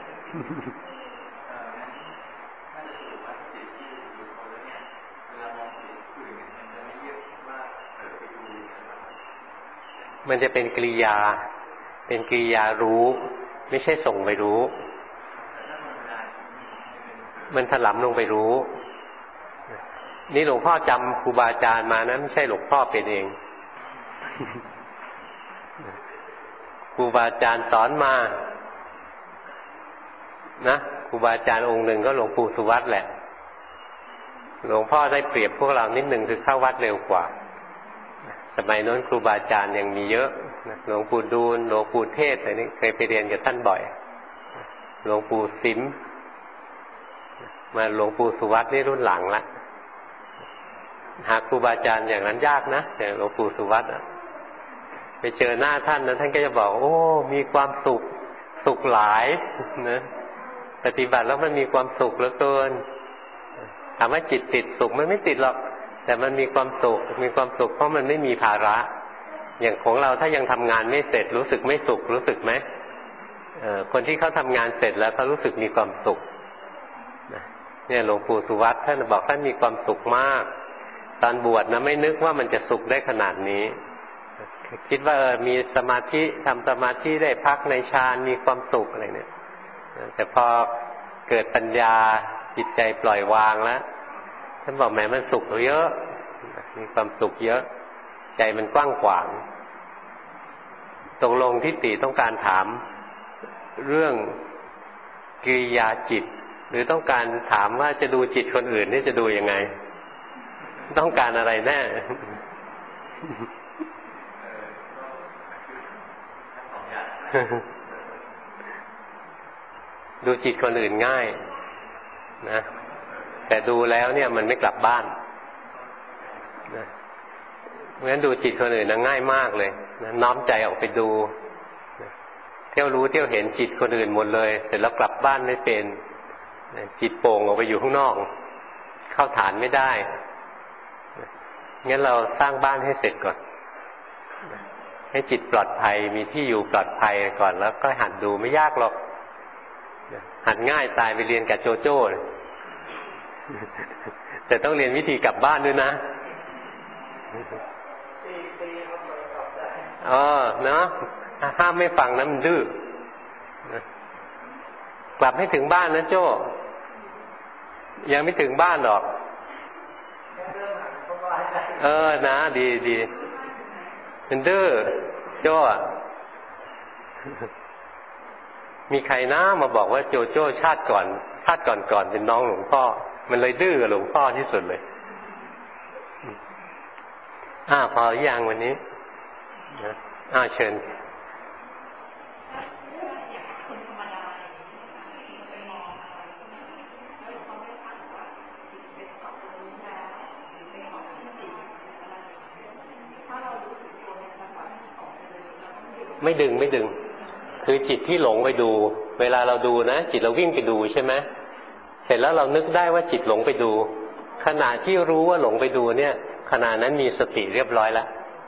มันจะเป็นกริยารู้ไม่ใช่ส่งไปรู้มันถลำลงไปรู้นี่หลวงพ่อจำครูบาอาจารย์มานะไม่ใช่หลวงพ่อเป็นเองครูบาอาจารย์สอนมานะครูบาอาจารย์องค์หนึ่งก็หลวงปู่สุวัตแหละหลวงพ่อได้เปรียบพวกเรานิดหนึ่งคือเข้าวัดเร็วกว่าสมัยโน้นครูบาอาจารย์ยังมีเยอะหลวงปู่ดูลหลวงปู่เทศอะไรนี้เคยไปเรียนกับท่านบ่อยหลวงปู่สิมมาหลวงปู่สุวัตนี่รุ่นหลังละหาครูบาอาจารย์อย่างนั้นยากนะอย่างหลวงปู่สุวัตไปเจอหน้าท่านนะท่านก็จะบอกโอ้มีความสุขหลายนะปฏิบัติแล้วมันมีความสุขเหลือเกินถามว่าจิตติดสุขมันไม่ติดหรอกแต่มันมีความสุขเพราะมันไม่มีภาระอย่างของเราถ้ายังทำงานไม่เสร็จรู้สึกไม่สุขรู้สึกไหมคนที่เขาทำงานเสร็จแล้วเขารู้สึกมีความสุขเนี่ยหลวงปู่สุวัตท่านบอกท่านมีความสุขมากตอนบวชนะไม่นึกว่ามันจะสุขได้ขนาดนี้คิดว่ามีสมาธิทำสมาธิได้พักในฌานมีความสุขอะไรเนี่ยแต่พอเกิดปัญญาจิตใจปล่อยวางแล้วท่านบอกแหมมันสุขเยอะมีความสุขเยอะใจมันกว้างขวางตกลงทิฏฐิต้องการถามเรื่องกิริยาจิตหรือต้องการถามว่าจะดูจิตคนอื่นนี่จะดูยังไงต้องการอะไรแน่ดูจิตคนอื่นง่ายนะแต่ดูแล้วเนี่ยมันไม่กลับบ้านนะเพราะฉะนั้นดูจิตคนอื่นนะง่ายมากเลยนะน้อมใจออกไปดูเที่ยวรู้เที่ยวเห็นจิตคนอื่นหมดเลยเสร็จแล้วกลับบ้านไม่เป็นจิตโป่งออกไปอยู่ข้างนอกเข้าฐานไม่ได้งั้นเราสร้างบ้านให้เสร็จก่อนให้จิตปลอดภัยมีที่อยู่ปลอดภัยก่อนแล้วก็หัดดูไม่ยากหรอกหัดง่ายตายไปเรียนกับโจโจ้แต่ต้องเรียนวิธีกลับบ้านด้วยนะเนาะห้ามไม่ฟังนะมันดื้อกลับให้ถึงบ้านนะโจ้ยังไม่ถึงบ้านหรอกนะดีมันดื้อโจ้มีใครนะมาบอกว่าโจโจ้ชาติก่อนเป็นน้องหลวงพ่อมันเลยดื้อกับหลวงพ่อที่สุดเลยพอหรือยังวันนี้เชิญไม่ดึงคือจิตที่หลงไปดูเวลาเราดูนะจิตเราวิ่งไปดูใช่ไหมเสร็จแล้วเรานึกได้ว่าจิตหลงไปดูขณะที่รู้ว่าหลงไปดูเนี่ยขณะนั้นมีสติเรียบร้อยแล้ว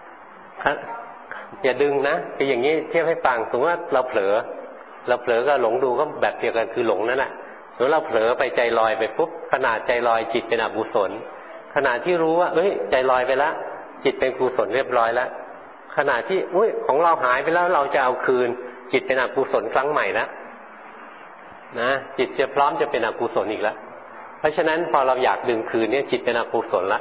อย่าดึงนะคืออย่างนี้เทียบให้ฟังสมมติว่าเราเผลอกับหลงดูก็แบบเดียวกันคือหลงนั่นแหละสมมติเราเผลอไปใจลอยไปปุ๊บขณะใจลอยจิตเป็นอกุศลขณะที่รู้ว่าใจลอยไปแล้วจิตเป็นกุศลเรียบร้อยแล้วขณะที่ของเราหายไปแล้วเราจะเอาคืนจิตเป็นอกุศลครั้งใหม่แล้วนะจิตจะพร้อมจะเป็นอกุศลอีกแล้วเพราะฉะนั้นพอเราอยากดึงคืนเนี่ยจิตเป็นอกุศลละ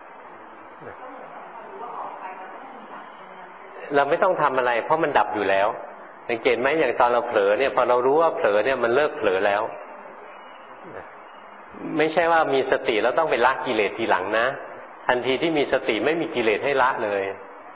เราไม่ต้องทำอะไรเพราะมันดับอยู่แล้วสังเกตไหมอย่างตอนเราเผลอเนี่ยพอเรารู้ว่าเผลอเนี่ยมันเลิกเผลอแล้วไม่ใช่ว่ามีสติแล้วต้องไปละกิเลสทีหลังนะทันทีที่มีสติไม่มีกิเลสให้ละเลย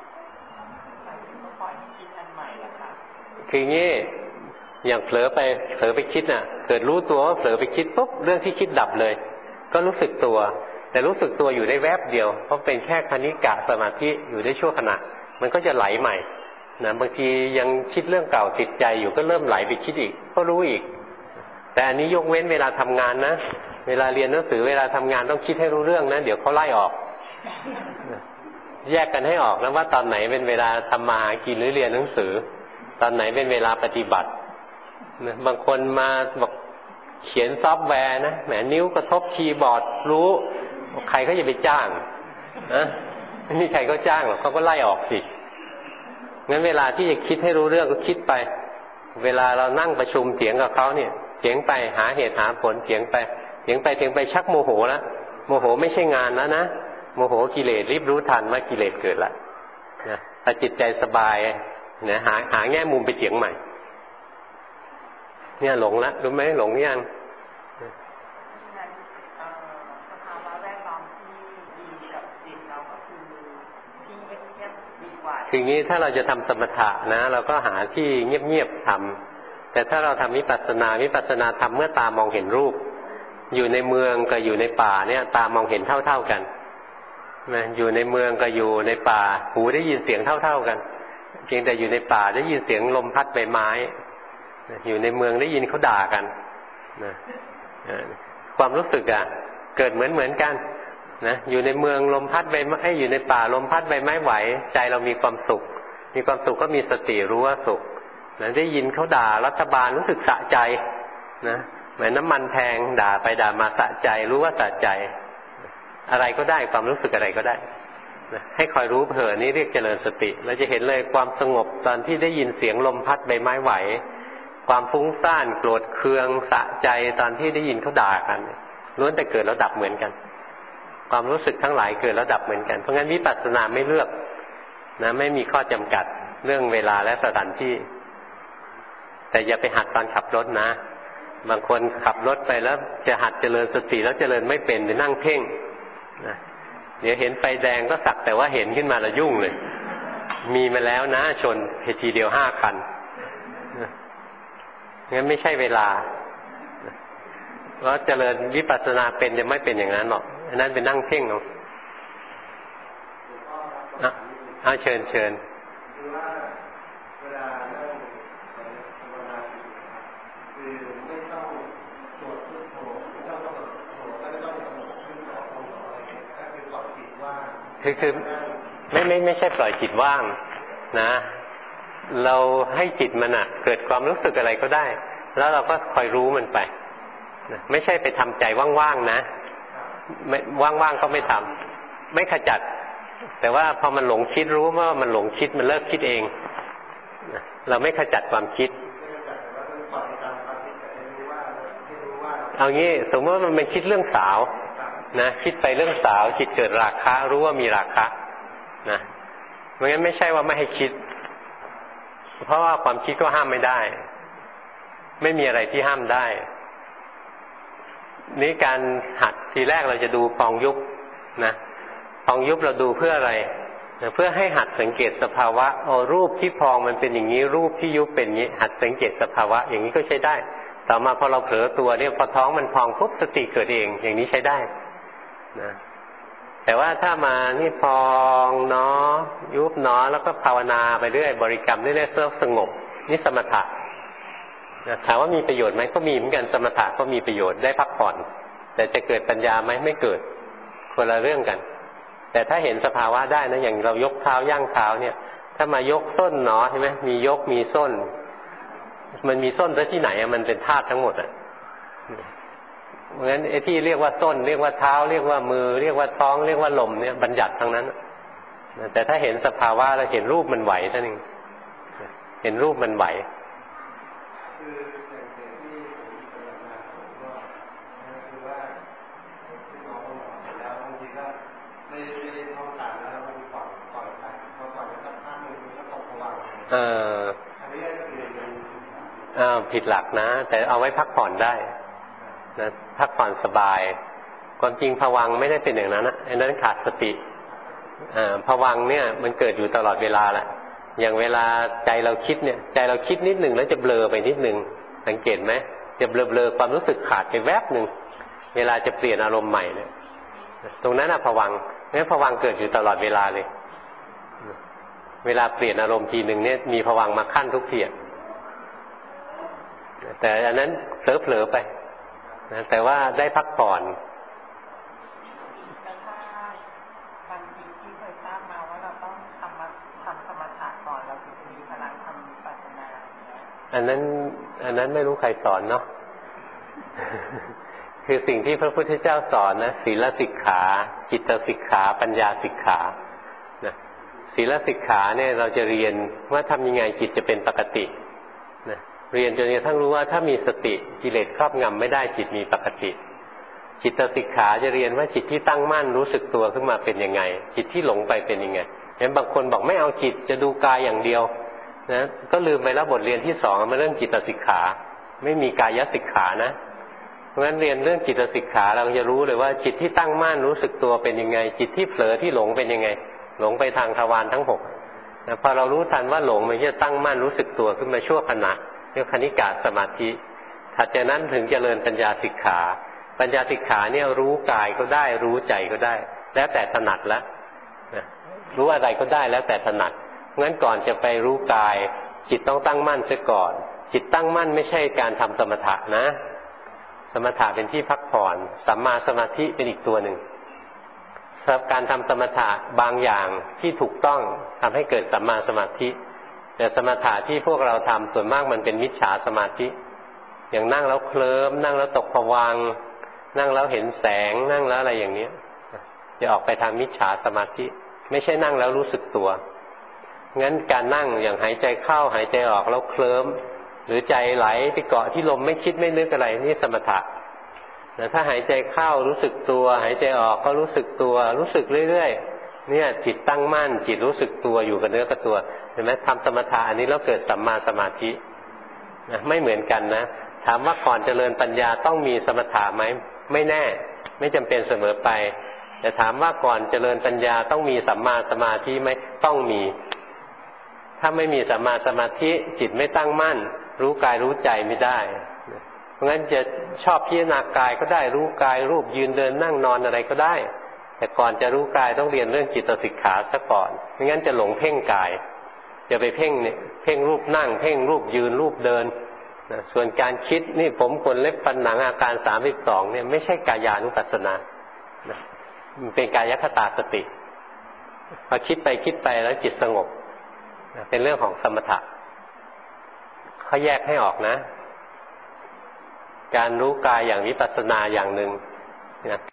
คืองี้อย่างเผลอไปคิดน่ะเกิดรู้ตัวว่าเผลอไปคิดปุ๊บเรื่องที่คิดดับเลยก็รู้สึกตัวแต่รู้สึกตัวอยู่ได้แวบเดียวเพราะเป็นแค่คณิกะสมาธิอยู่ได้ชั่วขณะมันก็จะไหลใหม่นะบางทียังคิดเรื่องเก่าติดใจอยู่ก็เริ่มไหลไปคิดอีกก็รู้อีกแต่อันนี้ยกเว้นเวลาทำงานนะเวลาเรียนหนังสือเวลาทำงานต้องคิดให้รู้เรื่องนะเดี๋ยวเขาไล่ออกแยกกันให้ออกนะว่าตอนไหนเป็นเวลาทำมาหากินหรือเรียนหนังสือตอนไหนเป็นเวลาปฏิบัติบางคนมาบอกเขียนซอฟต์แวร์นะแหมนิ้วกระทบคีย์บอร์ดรู้ใครก็จะไปจ้างนะไม่มีใครก็จ้างหรอกเขาก็ไล่ออกสิงั้นเวลาที่จะคิดให้รู้เรื่องก็คิดไปเวลาเรานั่งประชุมเถียงกับเขาเนี่ยเถียงไปหาเหตุหาผลเถียงไปทถียงไปชักโมโหแล้วโมโหไม่ใช่งานแล้วนะโมโหกิเลสรีบรู้ทันว่ากิเลสเกิดแล้วนะถ้าจิตใจสบายนะหาแง่มุมไปเถียงใหม่เนี่ยหลงแล้วรู้ไหมหลงยังสภาวะแวดล้อมที่ดีกับจิตเราก็คือที่เงียบๆดีกว่าทีนี้ถ้าเราจะทำสมถะนะเราก็หาที่เงียบๆทำแต่ถ้าเราทำวิปัสสนาทำเมื่อตามองเห็นรูปอยู่ในเมืองกับอยู่ในป่าเนี่ยตามองเห็นเท่าๆกันนะอยู่ในเมืองกับอยู่ในป่าหูได้ยินเสียงเท่าๆกันเพียงแต่อยู่ในป่าได้ยินเสียงลมพัดใบไม้อยู่ในเมืองได้ยินเขาด่ากันนะความรู้สึกเกิดเหมือนกันนะอยู่ในเมืองลมพัดใบไม้อยู่ในป่าลมพัดใบไม้ไหวใจเรามีความสุขก็มีสติรู้ว่าสุขนะได้ยินเขาด่ารัฐบาลรู้สึกสะใจนะเหมือนน้ำมันแพงด่าไปด่ามาสะใจรู้ว่าสะใจอะไรก็ได้ความรู้สึกอะไรก็ได้นะให้คอยรู้เผลอนี่เรียกเจริญสติเราจะเห็นเลยความสงบตอนที่ได้ยินเสียงลมพัดใบไม้ไหวความฟุ้งซ่านโกรธเคืองสะใจตอนที่ได้ยินเขาด่ากันล้วนแต่เกิดแล้วดับเหมือนกันความรู้สึกทั้งหลายเกิดแล้วดับเหมือนกันเพราะงั้นวิปัสสนาไม่เลือกนะไม่มีข้อจำกัดเรื่องเวลาและสถานที่แต่อย่าไปหัดตอนขับรถนะบางคนขับรถไปแล้วจะหัดเจริญสติแล้วเจริญไม่เป็นไปนั่งเพ่งนะเดี๋ยวเห็นไฟแดงก็สักแต่ว่าเห็นขึ้นมาแล้วยุ่งเลยมีมาแล้วนะชนทีเดียว5 คันงั้นไม่ใช่เวลาเพราะเจริญวิปัสสนาเป็นจะไม่เป็นอย่างนั้นหรอกอันนั้นเป็นนั่งเพ่งเอาเชิญคือว่าเวลานั่งภาวนาคือไม่ต้องสวดพุทโธไม่ต้องสวดพุทโธไม่ต้องสงบขึ้นต่ออะไรก็คือปล่อยจิตว่างคือไม่ใช่ปล่อยจิตว่างนะเราให้จิตมันเกิดความรู้สึกอะไรก็ได้แล้วเราก็คอยรู้มันไปนะไม่ใช่ไปทำใจว่างๆนะไม่ว่างๆก็ไม่ทำไม่ขจัดแต่ว่าพอมันหลงคิดรู้ว่ามันหลงคิดมันเลิกคิดเองนะเราไม่ขจัดความคิดเอางี้สมมติว่ามันเป็นคิดเรื่องสาวนะคิดไปเรื่องสาวจิตเกิดราคะรู้ว่ามีราคะนะเพราะงั้นไม่ใช่ว่าไม่ให้คิดเพราะว่าความคิดก็ห้ามไม่ได้ไม่มีอะไรที่ห้ามได้นี่การหัดทีแรกเราจะดูพองยุบนะพองยุบเราดูเพื่ออะไรเพื่อให้หัดสังเกตสภาวะรูปที่พองมันเป็นอย่างนี้รูปที่ยุบเป็นอย่างนี้หัดสังเกตสภาวะอย่างนี้ก็ใช้ได้ต่อมาพอเราเผลอตัวเนี่ยพอท้องมันพองปุ๊บสติเกิดเองอย่างนี้ใช้ได้นะแต่ว่าถ้ามานี่พองเนาะยุบเนาะแล้วก็ภาวนาไปเรื่อยบริกรรมเรื่อยๆเพื่อสงบนี่สมถะถามว่ามีประโยชน์ไหมก็มีเหมือนกันสมถะก็มีประโยชน์ได้พักผ่อนแต่จะเกิดปัญญาไหมไม่เกิดคนละเรื่องกันแต่ถ้าเห็นสภาวะได้นะอย่างเรายกเท้าย่างเท้าเนี่ยถ้ามายกส้นหนอใช่ไหมมียกมีส้นมันมีส้นซะที่ไหนมันเป็นธาตุทั้งหมดเพราะฉะนั้นไอ้ที่เรียกว่าส้นเรียกว่าเท้าเรียกว่ามือเรียกว่าท้องเรียกว่าลมเนี่ยบัญญัติทั้งนั้นแต่ถ้าเห็นสภาวะแล้วเห็นรูปมันไหวเท่านั้นเองเห็นรูปมันไหวผิดหลักนะแต่เอาไว้พักผ่อนได้นะพักผ่อนสบายความจริงภวังค์ไม่ได้เป็นอย่างนั้นนะอันนั้นขาดสติภวังค์เนี่ยมันเกิดอยู่ตลอดเวลาแหละอย่างเวลาใจเราคิดเนี่ยใจเราคิดนิดหนึ่งแล้วจะเบลอไปนิดหนึ่งสังเกตไหมจะเบลอความรู้สึกขาดไปแวบหนึ่งเวลาจะเปลี่ยนอารมณ์ใหม่เนี่ยตรงนั้นภวังค์งั้นภวังค์เกิดอยู่ตลอดเวลาเลยเวลาเปลี่ยนอารมณ์ทีหนึ่งเนี่ยมีภวังค์มาขั้นทุกทีแต่อันนั้นเผลอๆไปนะแต่ว่าได้พักผ่อนบางทีที่เคยทราบมาว่าเราต้องทำสมถะก่อนเราถึงมีพลังทำวิปัสสนาอันนั้นไม่รู้ใครสอนเนาะ คือสิ่งที่พระพุทธเจ้าสอนนะศีลสิกขาจิตสิกขาปัญญาสิกขานะศีลสิกขาเนี่ยเราจะเรียนว่าทำยังไงจิตจะเป็นปกตินะเรียนจนกระทั่งรู้ว่าถ้ามีสติกิเลสครอบงำไม่ได้จิตมีปกติจิตสิกขาจะเรียนว่าจิตที่ตั้งมั่นรู้สึกตัวขึ้นมาเป็นยังไงจิตที่หลงไปเป็นยังไงเห็นบางคนบอกไม่เอาจิตจะดูกายอย่างเดียวนะก็ลืมไปแล้วบทเรียนที่สองมาเรื่องจิตสิกขาไม่มีกายสิกขานะเพราะฉะนั้นเรียนเรื่องจิตสิกขาเราจะรู้เลยว่าจิตที่ตั้งมั่นรู้สึกตัวเป็นยังไงจิตที่เผลอที่หลงเป็นยังไงหลงไปทางทวารทั้งหกนะพอเรารู้ทันว่าหลงมันจะตั้งมั่นรู้สึกตัวขึ้นมาชั่วขณะเรียกคณิกะสมาธิถัดจากนั้นถึงเจริญปัญญาสิกขาปัญญาสิกขาเนี่ยรู้กายก็ได้รู้ใจก็ได้แล้วแต่ถนัดแล้วนะรู้อะไรก็ได้แล้วแต่ถนัดงั้นก่อนจะไปรู้กายจิตต้องตั้งมั่นเสียก่อนจิตตั้งมั่นไม่ใช่การทำสมถะนะสมถะเป็นที่พักผ่อนสัมมาสมาธิเป็นอีกตัวหนึ่งสำหรับการทำสมถะบางอย่างที่ถูกต้องทำให้เกิดสัมมาสมาธิแต่สมถะที่พวกเราทำส่วนมากมันเป็นมิจฉาสมาธิอย่างนั่งแล้วเคลิ้มนั่งแล้วตกภวังค์นั่งแล้วเห็นแสงนั่งแล้วอะไรอย่างนี้จะออกไปทางมิจฉาสมาธิไม่ใช่นั่งแล้วรู้สึกตัวงั้นการนั่งอย่างหายใจเข้าหายใจออกแล้วเคลิ้มหรือใจไหลไปเกาะที่ลมไม่คิดไม่นึกอะไรนี่สมถะแต่ถ้าหายใจเข้ารู้สึกตัวหายใจออกก็รู้สึกตัวรู้สึกเรื่อยๆเนี่ยจิตตั้งมั่นจิตรู้สึกตัวอยู่กับเนื้อกับตัวเห็นไหมทำสมถะอันนี้แล้วเกิดสัมมาสมาธินะไม่เหมือนกันนะถามว่าก่อนเจริญปัญญาต้องมีสมถะไหมไม่แน่ไม่จำเป็นเสมอไปแต่ถามว่าก่อนเจริญปัญญาต้องมีสัมมาสมาธิไหมต้องมีถ้าไม่มีสัมมาสมาธิจิตไม่ตั้งมั่นรู้กายรู้ใจไม่ได้เพราะงั้นจะชอบพิจารณากายก็ได้รู้กายรูปยืนเดินนั่งนอนอะไรก็ได้แต่ก่อนจะรู้กายต้องเรียนเรื่องจิตสิกขาซะก่อนไม่งั้นจะหลงเพ่งกายจะไปเพ่งเนี่ยเพ่งรูปนั่งเพ่งรูปยืนรูปเดินนะส่วนการคิดนี่ผมขนเล็บฟันหนังอาการ32เนี่ยไม่ใช่กายานุปัสสนานะมันเป็นกายคตาสติพอคิดไปแล้วจิตสงบนะเป็นเรื่องของสมถะเขาแยกให้ออกนะการรู้กายอย่างวิปัสสนาอย่างหนึ่งนะ